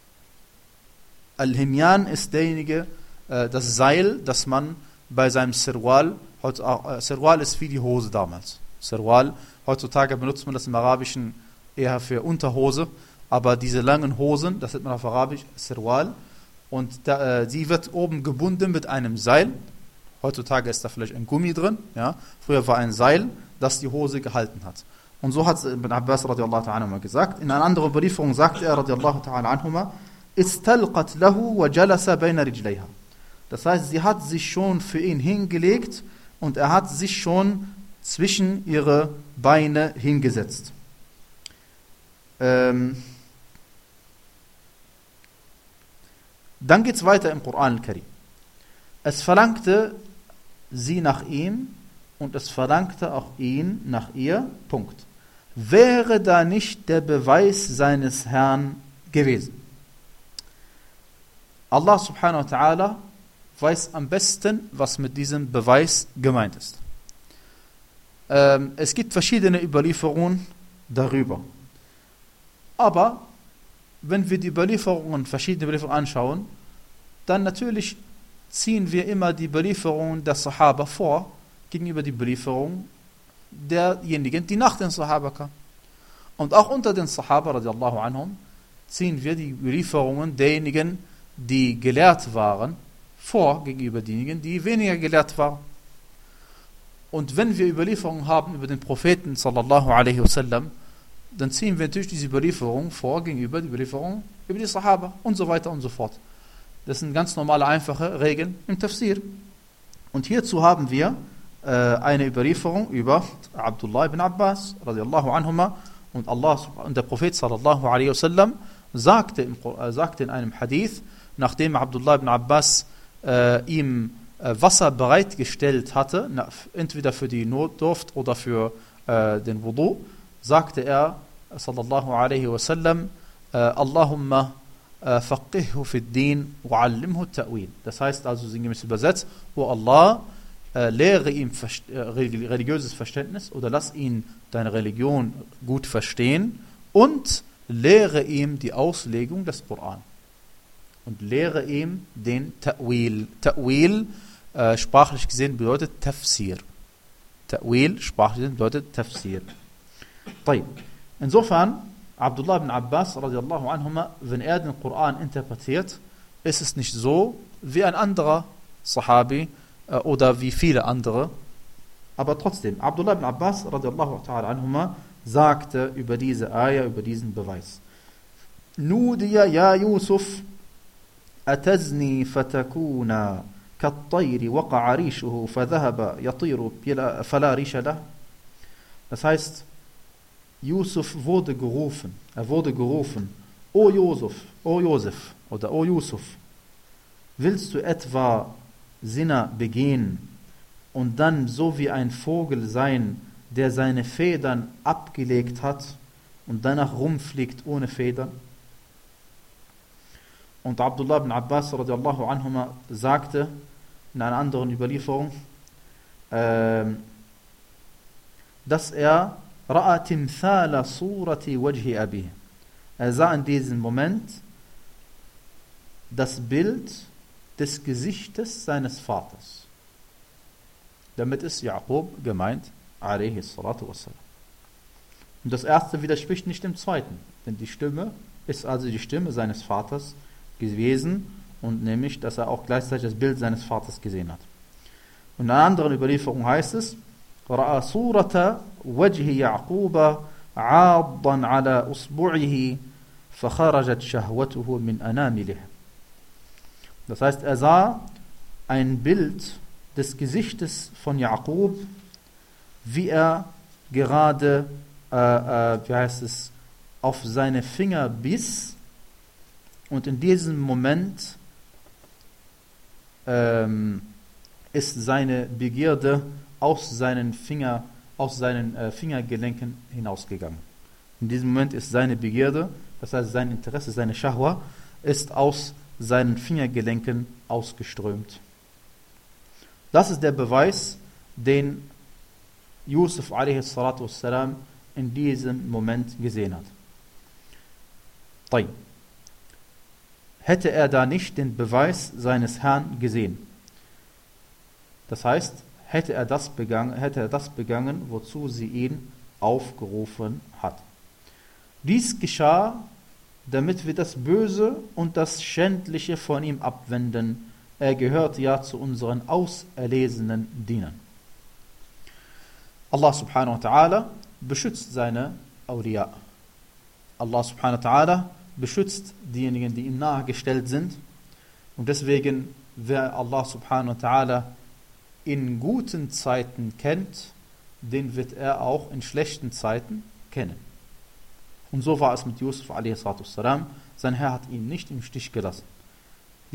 Al-Himyan ist derjenige, das Seil, das man bei seinem Sirwal, Sirwal ist wie die Hose damals. Sirwal, heutzutage benutzt man das im Arabischen eher für Unterhose, aber diese langen Hosen, das nennt man auf Arabisch Sirwal, und da, äh, sie wird oben gebunden mit einem Seil. Heutzutage ist da vielleicht ein Gummi drin. Ja? Früher war ein Seil, das die Hose gehalten hat. Und so hat Ibn Abbas radiallahu ta'ala anhuma gesagt. In einer anderen Überlieferung sagt er radiallahu ta'ala anhuma, istalqat lahu wa jalasa bayna rijlayha. Das heißt, sie hat sich schon für ihn hingelegt und er hat sich schon zwischen ihre Beine hingesetzt. Ähm Dann geht es weiter im Koran al-Karim. Es verlangte sie nach ihm und es verlangte auch ihn nach ihr. Punkt. Wäre da nicht der Beweis seines Herrn gewesen? Allah subhanahu wa ta'ala weiß am besten, was mit diesem Beweis gemeint ist. Ähm, es gibt verschiedene Überlieferungen darüber. Aber wenn wir die Überlieferungen, verschiedene Überlieferungen anschauen, dann natürlich ziehen wir immer die Überlieferungen der Sahaba vor, gegenüber die Überlieferungen derjenigen, die nach den Sahaba kamen. Und auch unter den Sahaba, radiallahu anhum, ziehen wir die Überlieferungen derjenigen, die gelehrt waren, vor, gegenüber denjenigen, die weniger gelehrt waren. Und wenn wir Überlieferungen haben über den Propheten, sallallahu alaihi wasallam, dann ziehen wir natürlich diese Überlieferung vor, gegenüber die Überlieferung über die Sahaba und so weiter und so fort. Das sind ganz normale, einfache Regeln im Tafsir. Und hierzu haben wir äh, eine Überlieferung über Abdullah ibn Abbas, radiallahu anhuma, und Allah und der Prophet, sallallahu alaihi wasallam, sagte, im, äh, sagte in einem Hadith, nachdem Abdullah ibn Abbas äh, ihm äh, Wasser bereitgestellt hatte, na, entweder für die Notdurft oder für äh, den Wudu, sagte er, sallallahu alaihi wasallam, äh, Allahumma äh, faqihhu fid din wa allimhu ta'wil. Das heißt also sinngemäß übersetzt, wo Allah äh, lehre ihm Verst äh, religiöses Verständnis oder lass ihn deine Religion gut verstehen und lehre ihm die Auslegung des Koran. Und lehre ihm den Ta'wil. Ta'wil, äh, sprachlich gesehen, bedeutet Tafsir. Ta'wil, sprachlich gesehen, bedeutet Tafsir. طيب. Insofern, Abdullah ibn Abbas, radiallahu anhuma, wenn er den Koran interpretiert, ist es nicht so wie ein anderer Sahabi äh, oder wie viele andere. Aber trotzdem, Abdullah ibn Abbas, radiallahu ta'ala anhuma, sagte über diese Ayah, über diesen Beweis. Nudiya ya Yusuf, أتزني فتكون كالطير وقع ريشه فذهب يطير فلا ريش له. Das heißt, Yusuf wurde gerufen, er wurde gerufen, O Josef, O Josef oder O Yusuf, willst du etwa Zina begehen und dann so wie ein Vogel sein, der seine Federn abgelegt hat und danach rumfliegt ohne Federn? Und Abdullah ibn Abbas radiallahu anhuma sagte in einer anderen Überlieferung, äh, dass er ra'a timthala surati wajhi abi. Er sah in diesem Moment das Bild des Gesichtes seines Vaters. Damit ist Jakob gemeint, alaihi salatu wassalam. Und das erste widerspricht nicht dem zweiten, denn die Stimme ist also die Stimme seines Vaters gewesen und nämlich, dass er auch gleichzeitig das Bild seines Vaters gesehen hat. Und in einer anderen Überlieferung heißt es, رأى صورة وجه يعقوب عاضا على أصبعه فخرجت شهوته من أنامله. Das heißt, er sah ein Bild des Gesichtes von Jakob, wie er gerade, äh, äh, wie heißt es, auf seine Finger biss. Und in diesem Moment ähm, ist seine Begierde aus seinen, Finger, aus seinen äh, Fingergelenken hinausgegangen. In diesem Moment ist seine Begierde, das heißt sein Interesse, seine Shahwa, ist aus seinen Fingergelenken ausgeströmt. Das ist der Beweis, den Yusuf alaihi salatu wassalam in diesem Moment gesehen hat. طيب. Hätte er da nicht den Beweis seines Herrn gesehen. Das heißt, hätte er das begangen, hätte er das begangen, wozu sie ihn aufgerufen hat. Dies geschah, damit wir das Böse und das Schändliche von ihm abwenden. Er gehört ja zu unseren auserlesenen Dienern. Allah subhanahu wa ta'ala beschützt seine Awliya. Allah subhanahu wa ta'ala beschützt diejenigen, die ihm nahegestellt sind. Und deswegen, wer Allah subhanahu wa ta'ala in guten Zeiten kennt, den wird er auch in schlechten Zeiten kennen. Und so war es mit Yusuf alaihi salatu wassalam. Sein Herr hat ihn nicht im Stich gelassen.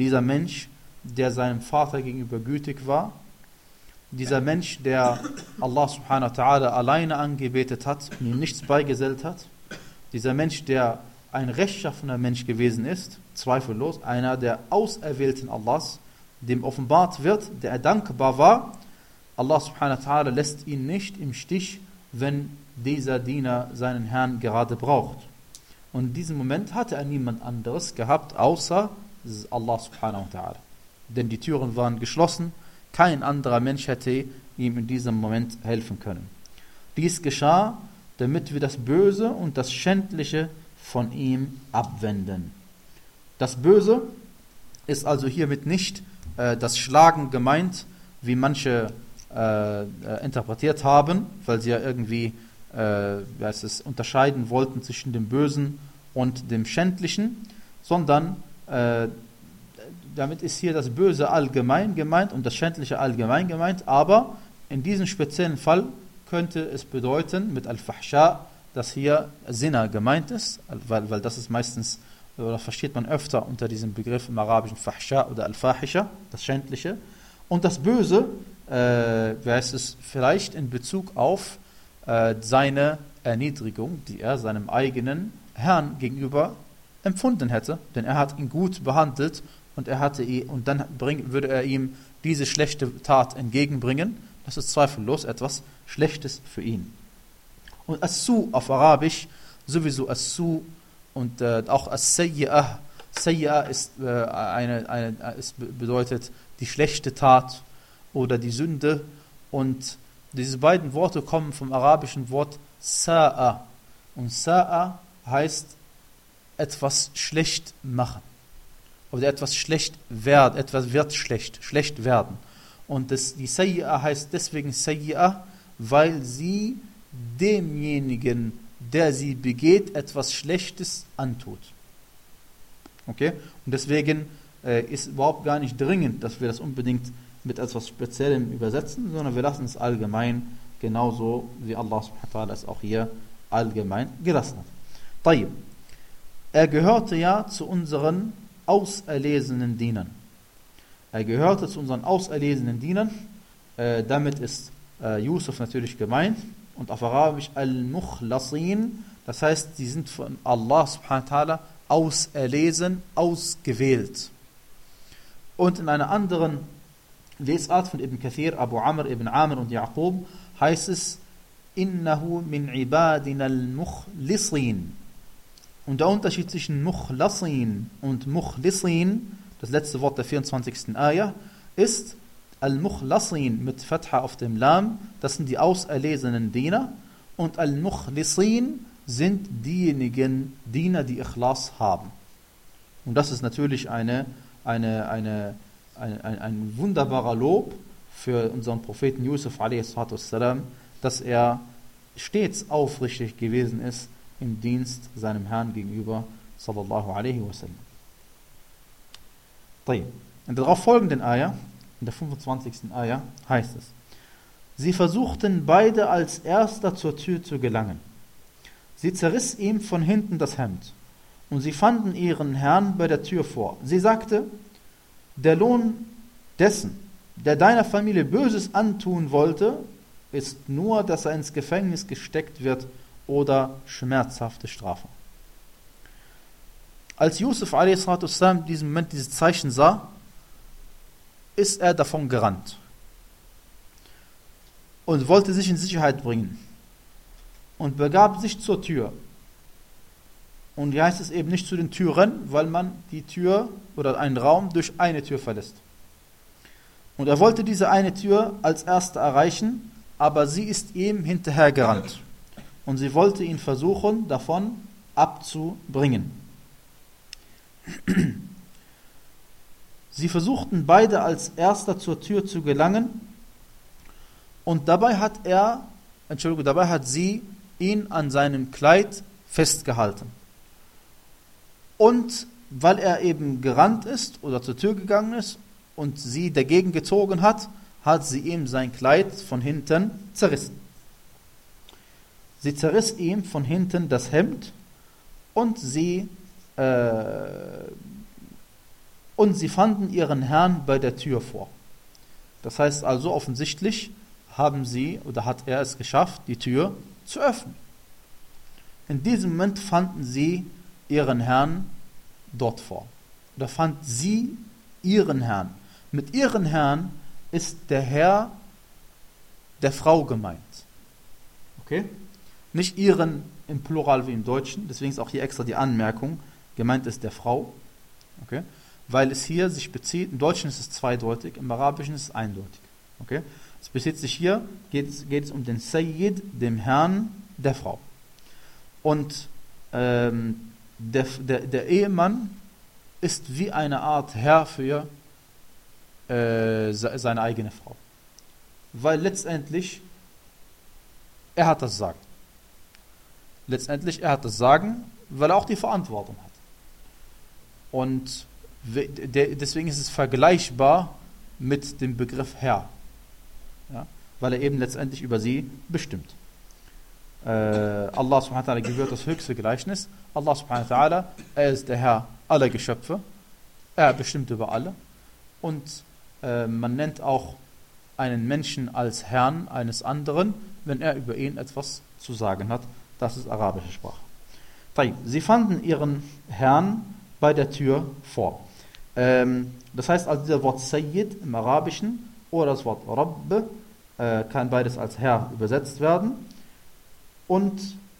dieser Mensch, der seinem Vater gegenüber gütig war, dieser Mensch, der Allah subhanahu wa ta'ala alleine angebetet hat und ihm nichts beigesellt hat, dieser Mensch, der ein rechtschaffener Mensch gewesen ist, zweifellos, einer der Auserwählten Allahs, dem offenbart wird, der er dankbar war, Allah subhanahu wa ta'ala lässt ihn nicht im Stich, wenn dieser Diener seinen Herrn gerade braucht. Und in diesem Moment hatte er niemand anderes gehabt, außer Allah subhanahu wa ta'ala. Denn die Türen waren geschlossen, kein anderer Mensch hätte ihm in diesem Moment helfen können. Dies geschah, damit wir das Böse und das Schändliche von ihm abwenden. Das Böse ist also hiermit nicht äh, das Schlagen gemeint, wie manche äh, äh, interpretiert haben, weil sie ja irgendwie äh, weiß es, unterscheiden wollten zwischen dem Bösen und dem Schändlichen, sondern äh, damit ist hier das Böse allgemein gemeint und das Schändliche allgemein gemeint, aber in diesem speziellen Fall könnte es bedeuten, mit Al-Fahsha, dass hier Zina gemeint ist, weil, weil das ist meistens, oder versteht man öfter unter diesem Begriff im arabischen Fahsha oder Al-Fahisha, das Schändliche. Und das Böse, äh, wäre es vielleicht in Bezug auf äh, seine Erniedrigung, die er seinem eigenen Herrn gegenüber empfunden hätte, denn er hat ihn gut behandelt und er hatte ihn, und dann bring, würde er ihm diese schlechte Tat entgegenbringen. Das ist zweifellos etwas Schlechtes für ihn. Und As-Su auf Arabisch, sowieso As-Su und äh, auch As-Sayyi'ah. Sayyi'ah ist, äh, eine, eine, es bedeutet die schlechte Tat oder die Sünde. Und diese beiden Worte kommen vom arabischen Wort Sa'a. Und Sa'a heißt etwas schlecht machen. Oder etwas schlecht werden, etwas wird schlecht, schlecht werden. Und das, die Sayyi'ah heißt deswegen Sayyi'ah, weil sie demjenigen, der sie begeht, etwas Schlechtes antut. Okay? Und deswegen äh, ist überhaupt gar nicht dringend, dass wir das unbedingt mit etwas Speziellem übersetzen, sondern wir lassen es allgemein, genauso wie Allah subhanahu wa ta'ala es auch hier allgemein gelassen hat. Tayyib. Er gehörte ja zu unseren auserlesenen Dienern. Er gehörte zu unseren auserlesenen Dienern. Äh, damit ist äh, Yusuf natürlich gemeint. Und auf Arabisch Al-Mukhlasin, das heißt, sie sind von Allah subhanahu wa ta'ala auserlesen, ausgewählt. Und in einer anderen Lesart von Ibn Kathir, Abu Amr, Ibn Amr und Yaqub heißt es Innahu min ibadina al-Mukhlisin. Und der Unterschied zwischen Mukhlasin und Mukhlisin, das letzte Wort der vierundzwanzigsten Ayah, ist Al-Mukhlasin mit Fatha auf dem Lam, das sind die auserlesenen Diener, und Al-Mukhlisin sind diejenigen Diener, die Ikhlas haben. Und das ist natürlich eine, eine, eine, eine, ein, ein wunderbarer Lob für unseren Propheten Yusuf a s, dass er stets aufrichtig gewesen ist im Dienst seinem Herrn gegenüber, sallallahu alaihi wasallam. In der darauf folgenden Ayah, in der fünfundzwanzigsten Ayah, heißt es: Sie versuchten beide als Erster zur Tür zu gelangen. Sie zerriss ihm von hinten das Hemd, und sie fanden ihren Herrn bei der Tür vor. Sie sagte: Der Lohn dessen, der deiner Familie Böses antun wollte, ist nur, dass er ins Gefängnis gesteckt wird oder schmerzhafte Strafe. Als Yusuf a s. in diesem Moment dieses Zeichen sah, ist er davon gerannt und wollte sich in Sicherheit bringen und begab sich zur Tür. Und hier heißt es eben nicht zu den Türen, weil man die Tür oder einen Raum durch eine Tür verlässt. Und er wollte diese eine Tür als erste erreichen, aber sie ist ihm hinterhergerannt. Und sie wollte ihn versuchen, davon abzubringen. Sie versuchten beide als Erster zur Tür zu gelangen, und dabei hat er, Entschuldigung, dabei hat sie ihn an seinem Kleid festgehalten. Und weil er eben gerannt ist oder zur Tür gegangen ist und sie dagegen gezogen hat, hat sie ihm sein Kleid von hinten zerrissen. Sie zerriss ihm von hinten das Hemd und sie äh, und sie fanden ihren Herrn bei der Tür vor. Das heißt also, offensichtlich haben sie oder hat er es geschafft, die Tür zu öffnen. In diesem Moment fanden sie ihren Herrn dort vor. Da fand sie ihren Herrn. Mit ihren Herrn ist der Herr der Frau gemeint. Okay? Nicht ihren im Plural wie im Deutschen, deswegen ist auch hier extra die Anmerkung, gemeint ist der Frau. Okay? Weil es hier sich bezieht, im Deutschen ist es zweideutig, im Arabischen ist es eindeutig. Okay? Es bezieht sich hier, geht es, geht es um den Sayyid, dem Herrn der Frau. Und ähm, der, der, der Ehemann ist wie eine Art Herr für äh, seine eigene Frau. Weil letztendlich er hat das Sagen. Letztendlich er hat das Sagen, weil er auch die Verantwortung hat. Und deswegen ist es vergleichbar mit dem Begriff Herr. Ja? Weil er eben letztendlich über sie bestimmt. Äh, Allah subhanahu wa ta'ala gewährt das höchste Gleichnis. Allah subhanahu wa ta'ala, er ist der Herr aller Geschöpfe. Er bestimmt über alle. Und äh, man nennt auch einen Menschen als Herrn eines anderen, wenn er über ihn etwas zu sagen hat. Das ist arabische Sprache. Sie fanden ihren Herrn bei der Tür vor. Ähm, das heißt also, das Wort Sayyid im Arabischen oder das Wort Rabb äh, kann beides als Herr übersetzt werden. Und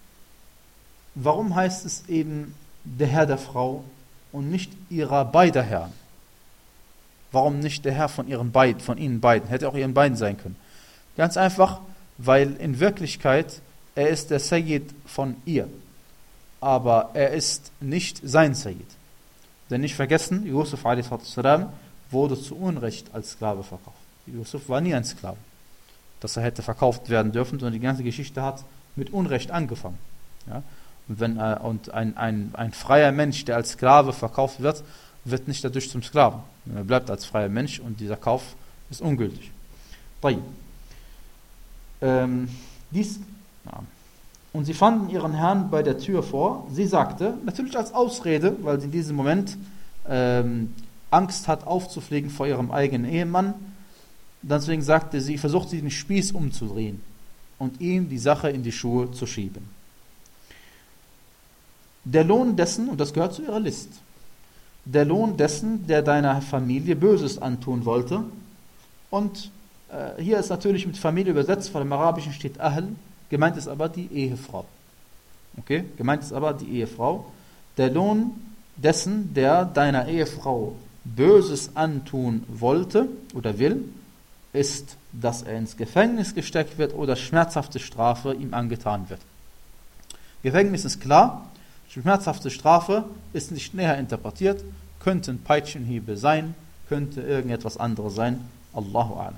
warum heißt es eben der Herr der Frau und nicht ihrer beider Herren? Warum nicht der Herr von, ihren beid, von ihnen beiden? Hätte auch ihren beiden sein können. Ganz einfach, weil in Wirklichkeit er ist der Sayyid von ihr. Aber er ist nicht sein Sayyid. Denn nicht vergessen, Yusuf a s. wurde zu Unrecht als Sklave verkauft. Yusuf war nie ein Sklave, dass er hätte verkauft werden dürfen, sondern die ganze Geschichte hat mit Unrecht angefangen. Ja? Und, wenn, äh, und ein, ein, ein freier Mensch, der als Sklave verkauft wird, wird nicht dadurch zum Sklaven. Er bleibt als freier Mensch und dieser Kauf ist ungültig. Ähm, dies, ja. Und sie fanden ihren Herrn bei der Tür vor. Sie sagte, natürlich als Ausrede, weil sie in diesem Moment ähm, Angst hat aufzufliegen vor ihrem eigenen Ehemann. Deswegen sagte sie, versucht sie den Spieß umzudrehen und ihm die Sache in die Schuhe zu schieben. Der Lohn dessen, und das gehört zu ihrer List, der Lohn dessen, der deiner Familie Böses antun wollte. Und äh, hier ist natürlich mit Familie übersetzt, weil im Arabischen steht Ahl, gemeint ist aber die Ehefrau. Okay? Gemeint ist aber die Ehefrau. Der Lohn dessen, der deiner Ehefrau Böses antun wollte oder will, ist, dass er ins Gefängnis gesteckt wird oder schmerzhafte Strafe ihm angetan wird. Gefängnis ist klar, schmerzhafte Strafe ist nicht näher interpretiert, könnten Peitschenhiebe sein, könnte irgendetwas anderes sein. Allahu a'lam.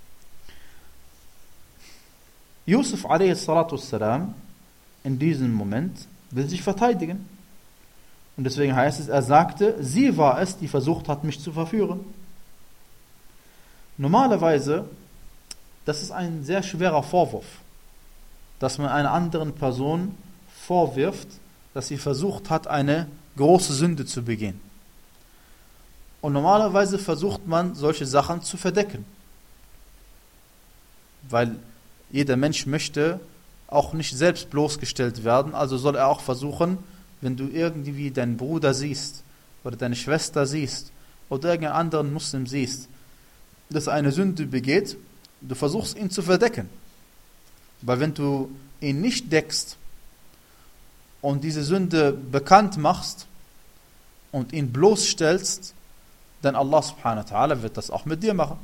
Yusuf a s. in diesem Moment will sich verteidigen. Und deswegen heißt es, er sagte, sie war es, die versucht hat, mich zu verführen. Normalerweise, das ist ein sehr schwerer Vorwurf, dass man einer anderen Person vorwirft, dass sie versucht hat, eine große Sünde zu begehen. Und normalerweise versucht man, solche Sachen zu verdecken. Weil jeder Mensch möchte auch nicht selbst bloßgestellt werden, also soll er auch versuchen, wenn du irgendwie deinen Bruder siehst oder deine Schwester siehst oder irgendeinen anderen Muslim siehst, dass er eine Sünde begeht, du versuchst ihn zu verdecken. Weil wenn du ihn nicht deckst und diese Sünde bekannt machst und ihn bloßstellst, dann Allah subhanahu wa ta'ala wird das auch mit dir machen.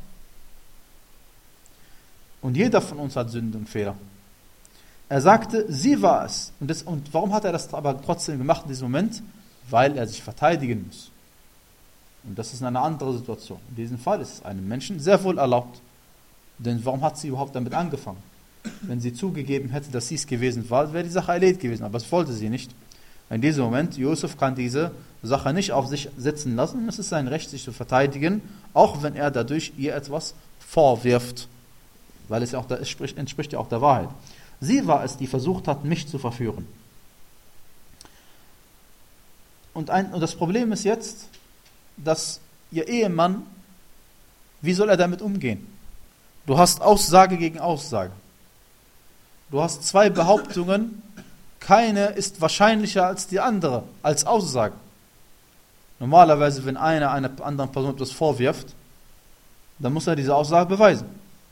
Und jeder von uns hat Sünden und Fehler. Er sagte, sie war es. Und, das, und warum hat er das aber trotzdem gemacht in diesem Moment? Weil er sich verteidigen muss. Und das ist eine andere Situation. In diesem Fall ist es einem Menschen sehr wohl erlaubt. Denn warum hat sie überhaupt damit angefangen? Wenn sie zugegeben hätte, dass sie es gewesen war, wäre die Sache erledigt gewesen. Aber das wollte sie nicht. In diesem Moment, Yusuf kann diese Sache nicht auf sich sitzen lassen. Und es ist sein Recht, sich zu verteidigen, auch wenn er dadurch ihr etwas vorwirft. Weil es ja auch, das entspricht ja auch der Wahrheit. Sie war es, die versucht hat, mich zu verführen. Und, ein, und das Problem ist jetzt, dass ihr Ehemann, wie soll er damit umgehen? Du hast Aussage gegen Aussage. Du hast zwei Behauptungen, keine ist wahrscheinlicher als die andere, als Aussage. Normalerweise, wenn einer einer anderen Person etwas vorwirft, dann muss er diese Aussage beweisen.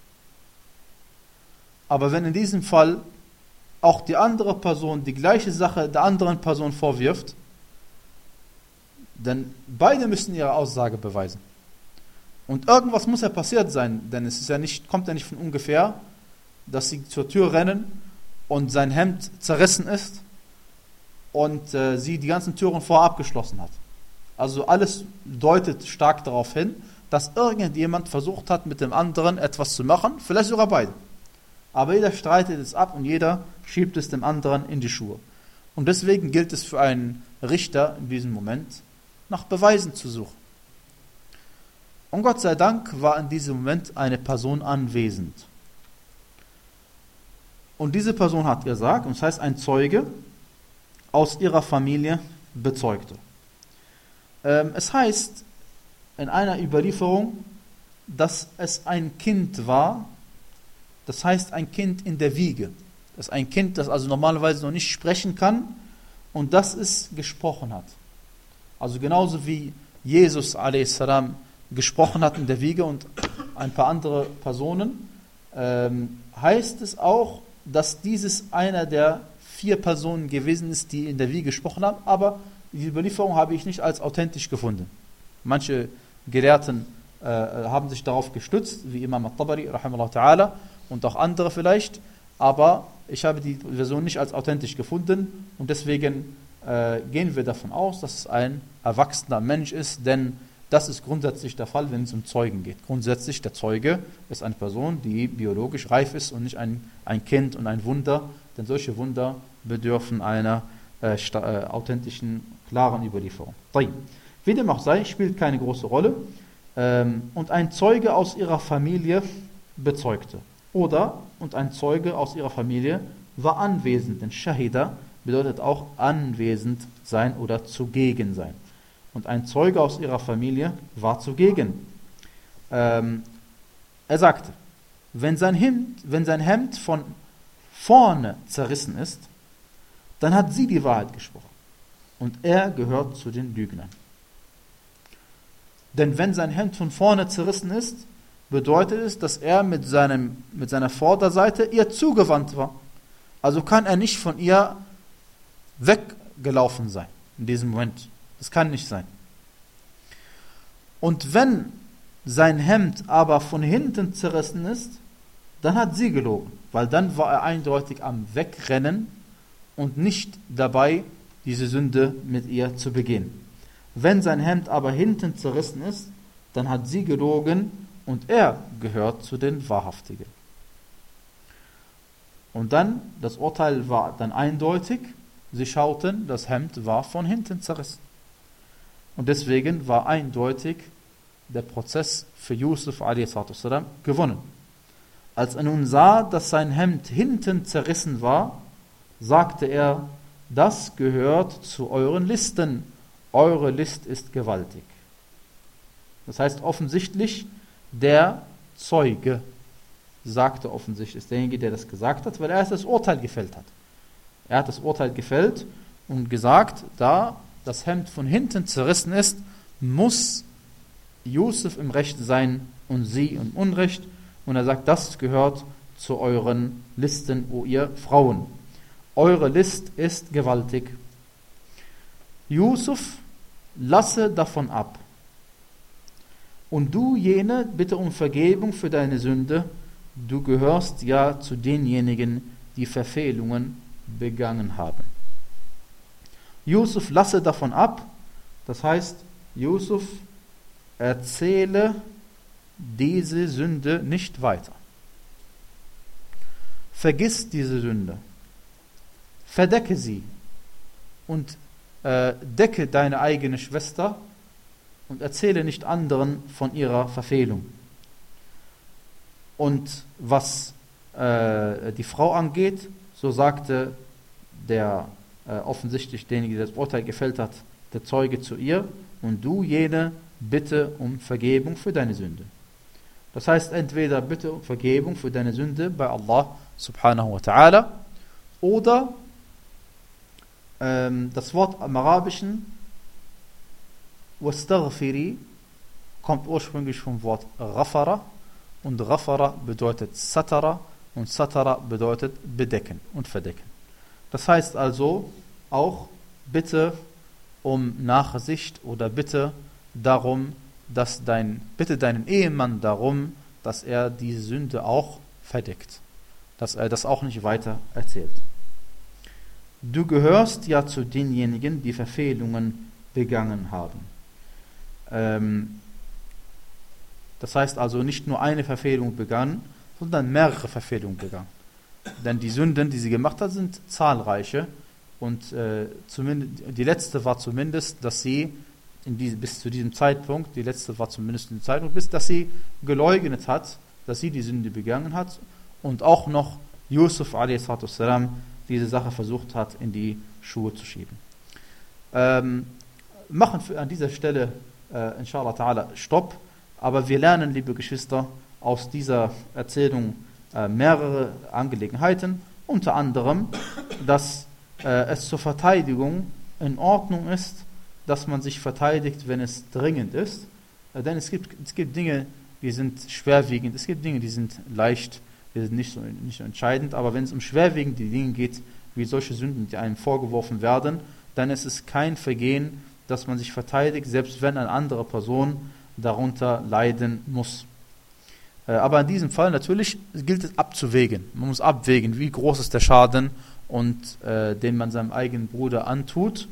Aber wenn in diesem Fall auch die andere Person die gleiche Sache der anderen Person vorwirft, dann beide müssen ihre Aussage beweisen. Und irgendwas muss ja passiert sein, denn es ist ja nicht, kommt ja nicht von ungefähr, dass sie zur Tür rennen und sein Hemd zerrissen ist und äh, sie die ganzen Türen vorher abgeschlossen hat. Also alles deutet stark darauf hin, dass irgendjemand versucht hat, mit dem anderen etwas zu machen, vielleicht sogar beide. Aber jeder streitet es ab und jeder schiebt es dem anderen in die Schuhe. Und deswegen gilt es für einen Richter in diesem Moment, nach Beweisen zu suchen. Und Gott sei Dank war in diesem Moment eine Person anwesend. Und diese Person hat gesagt, und das heißt ein Zeuge aus ihrer Familie bezeugte. Ähm, es heißt in einer Überlieferung, dass es ein Kind war, das heißt ein Kind in der Wiege. Das ist ein Kind, das also normalerweise noch nicht sprechen kann und das es gesprochen hat. Also genauso wie Jesus a s. gesprochen hat in der Wiege und ein paar andere Personen, ähm, heißt es auch, dass dieses einer der vier Personen gewesen ist, die in der Wiege gesprochen haben, aber die Überlieferung habe ich nicht als authentisch gefunden. Manche Gelehrten äh, haben sich darauf gestützt, wie Imam al-Tabari, rahimahullah ta'ala, und auch andere vielleicht, aber ich habe die Version nicht als authentisch gefunden und deswegen äh, gehen wir davon aus, dass es ein erwachsener Mensch ist, denn das ist grundsätzlich der Fall, wenn es um Zeugen geht. Grundsätzlich, der Zeuge ist eine Person, die biologisch reif ist und nicht ein, ein Kind und ein Wunder, denn solche Wunder bedürfen einer äh, äh, authentischen, klaren Überlieferung. Wie dem auch sei, spielt keine große Rolle. Ähm, und ein Zeuge aus ihrer Familie bezeugte. Oder, und ein Zeuge aus ihrer Familie war anwesend, denn Shahida bedeutet auch anwesend sein oder zugegen sein. Und ein Zeuge aus ihrer Familie war zugegen. Ähm, er sagte, wenn sein Hemd, wenn sein Hemd von vorne zerrissen ist, dann hat sie die Wahrheit gesprochen. Und er gehört zu den Lügnern. Denn wenn sein Hemd von vorne zerrissen ist, bedeutet es, dass er mit, seinem, mit seiner Vorderseite ihr zugewandt war. Also kann er nicht von ihr weggelaufen sein in diesem Moment. Das kann nicht sein. Und wenn sein Hemd aber von hinten zerrissen ist, dann hat sie gelogen, weil dann war er eindeutig am Wegrennen und nicht dabei, diese Sünde mit ihr zu begehen. Wenn sein Hemd aber hinten zerrissen ist, dann hat sie gelogen und er gehört zu den Wahrhaftigen. Und dann, das Urteil war dann eindeutig, sie schauten, das Hemd war von hinten zerrissen. Und deswegen war eindeutig der Prozess für Yusuf a s. gewonnen. Als er nun sah, dass sein Hemd hinten zerrissen war, sagte er, das gehört zu euren Listen. Eure List ist gewaltig. Das heißt offensichtlich, der Zeuge sagte offensichtlich, ist derjenige, der das gesagt hat, weil er das Urteil gefällt hat. Er hat das Urteil gefällt und gesagt, da das Hemd von hinten zerrissen ist, muss Yusuf im Recht sein und sie im Unrecht. Und er sagt, das gehört zu euren Listen, o ihr Frauen. Eure List ist gewaltig. Yusuf, lasse davon ab. Und du jene, bitte um Vergebung für deine Sünde. Du gehörst ja zu denjenigen, die Verfehlungen begangen haben. Yusuf, lasse davon ab. Das heißt, Yusuf, erzähle diese Sünde nicht weiter. Vergiss diese Sünde. Verdecke sie und äh, decke deine eigene Schwester und erzähle nicht anderen von ihrer Verfehlung. Und was äh, die Frau angeht, so sagte der äh, offensichtlich derjenige, der das Urteil gefällt hat, der Zeuge zu ihr, und du jene, bitte um Vergebung für deine Sünde. Das heißt, entweder bitte um Vergebung für deine Sünde bei Allah subhanahu wa ta'ala oder ähm, das Wort im Arabischen wastaghfiri kommt ursprünglich vom Wort Ghafara und Ghafara bedeutet Satara und Satara bedeutet bedecken und verdecken. Das heißt also auch bitte um Nachsicht oder bitte darum, dass dein, bitte deinen Ehemann darum, dass er diese Sünde auch verdeckt, dass er das auch nicht weiter erzählt. Du gehörst ja zu denjenigen, die Verfehlungen begangen haben. Ähm, das heißt also nicht nur eine Verfehlung begangen, sondern mehrere Verfehlungen begangen. Denn die Sünden, die sie gemacht hat, sind zahlreiche. Und äh, zumindest, die letzte war zumindest, dass sie in diese, bis zu diesem Zeitpunkt, die letzte war zumindest in dem Zeitpunkt, bis dass sie geleugnet hat, dass sie die Sünde begangen hat und auch noch Yusuf a s. diese Sache versucht hat, in die Schuhe zu schieben. Ähm, machen wir an dieser Stelle äh, inshallah ta'ala Stopp, aber wir lernen, liebe Geschwister, aus dieser Erzählung äh, mehrere Angelegenheiten, unter anderem, dass äh, es zur Verteidigung in Ordnung ist, dass man sich verteidigt, wenn es dringend ist, äh, denn es gibt, es gibt Dinge, die sind schwerwiegend, es gibt Dinge, die sind leicht, die sind nicht so, nicht so entscheidend, aber wenn es um schwerwiegende Dinge geht, wie solche Sünden, die einem vorgeworfen werden, dann ist es kein Vergehen, dass man sich verteidigt, selbst wenn eine andere Person darunter leiden muss. Äh, aber in diesem Fall natürlich gilt es abzuwägen. Man muss abwägen, wie groß ist der Schaden, und äh, den man seinem eigenen Bruder antut,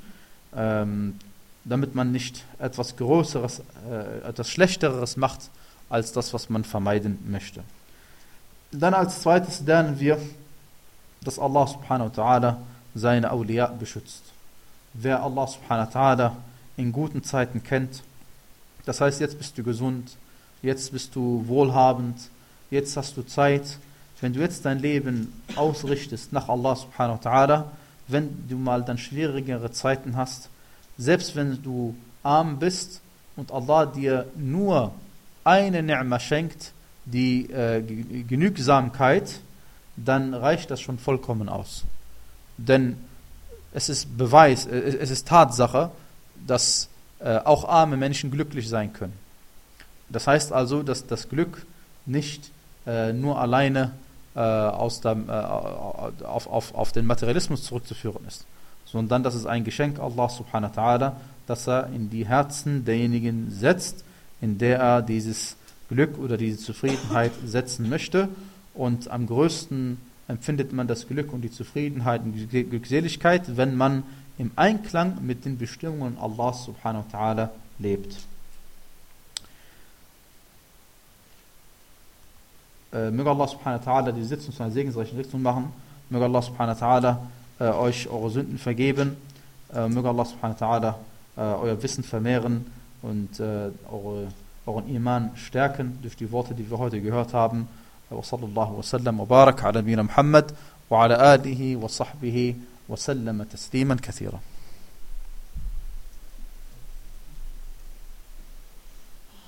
ähm, damit man nicht etwas Größeres, äh, etwas Schlechteres macht, als das, was man vermeiden möchte. Dann als zweites lernen wir, dass Allah subhanahu wa ta'ala seine Awliya beschützt. Wer Allah subhanahu wa ta'ala in guten Zeiten kennt, das heißt, jetzt bist du gesund, jetzt bist du wohlhabend, jetzt hast du Zeit. Wenn du jetzt dein Leben ausrichtest nach Allah subhanahu wa ta'ala, wenn du mal dann schwierigere Zeiten hast, selbst wenn du arm bist und Allah dir nur eine Ni'ma schenkt, die äh, Genügsamkeit, dann reicht das schon vollkommen aus. Denn es ist Beweis, äh, es ist Tatsache, dass äh, auch arme Menschen glücklich sein können. Das heißt also, dass das Glück nicht äh, nur alleine äh, aus dem, äh, auf, auf, auf den Materialismus zurückzuführen ist, sondern das ist ein Geschenk Allah subhanahu wa ta'ala, das er in die Herzen derjenigen setzt, in der er dieses Glück oder diese Zufriedenheit setzen möchte. Und am größten empfindet man das Glück und die Zufriedenheit und die Glückseligkeit, wenn man im Einklang mit den Bestimmungen Allah subhanahu wa ta'ala lebt. Äh, möge Allah subhanahu wa ta'ala die Sitzung zu einer segensreichen Richtung machen. Möge Allah subhanahu wa ta'ala äh, euch eure Sünden vergeben. Äh, möge Allah subhanahu wa ta'ala äh, euer Wissen vermehren und äh, eure, euren Iman stärken durch die Worte, die wir heute gehört haben. وصلى الله وسلم وبارك على نبينا محمد وعلى آله وصحبه وسلم تسليما كثيرا.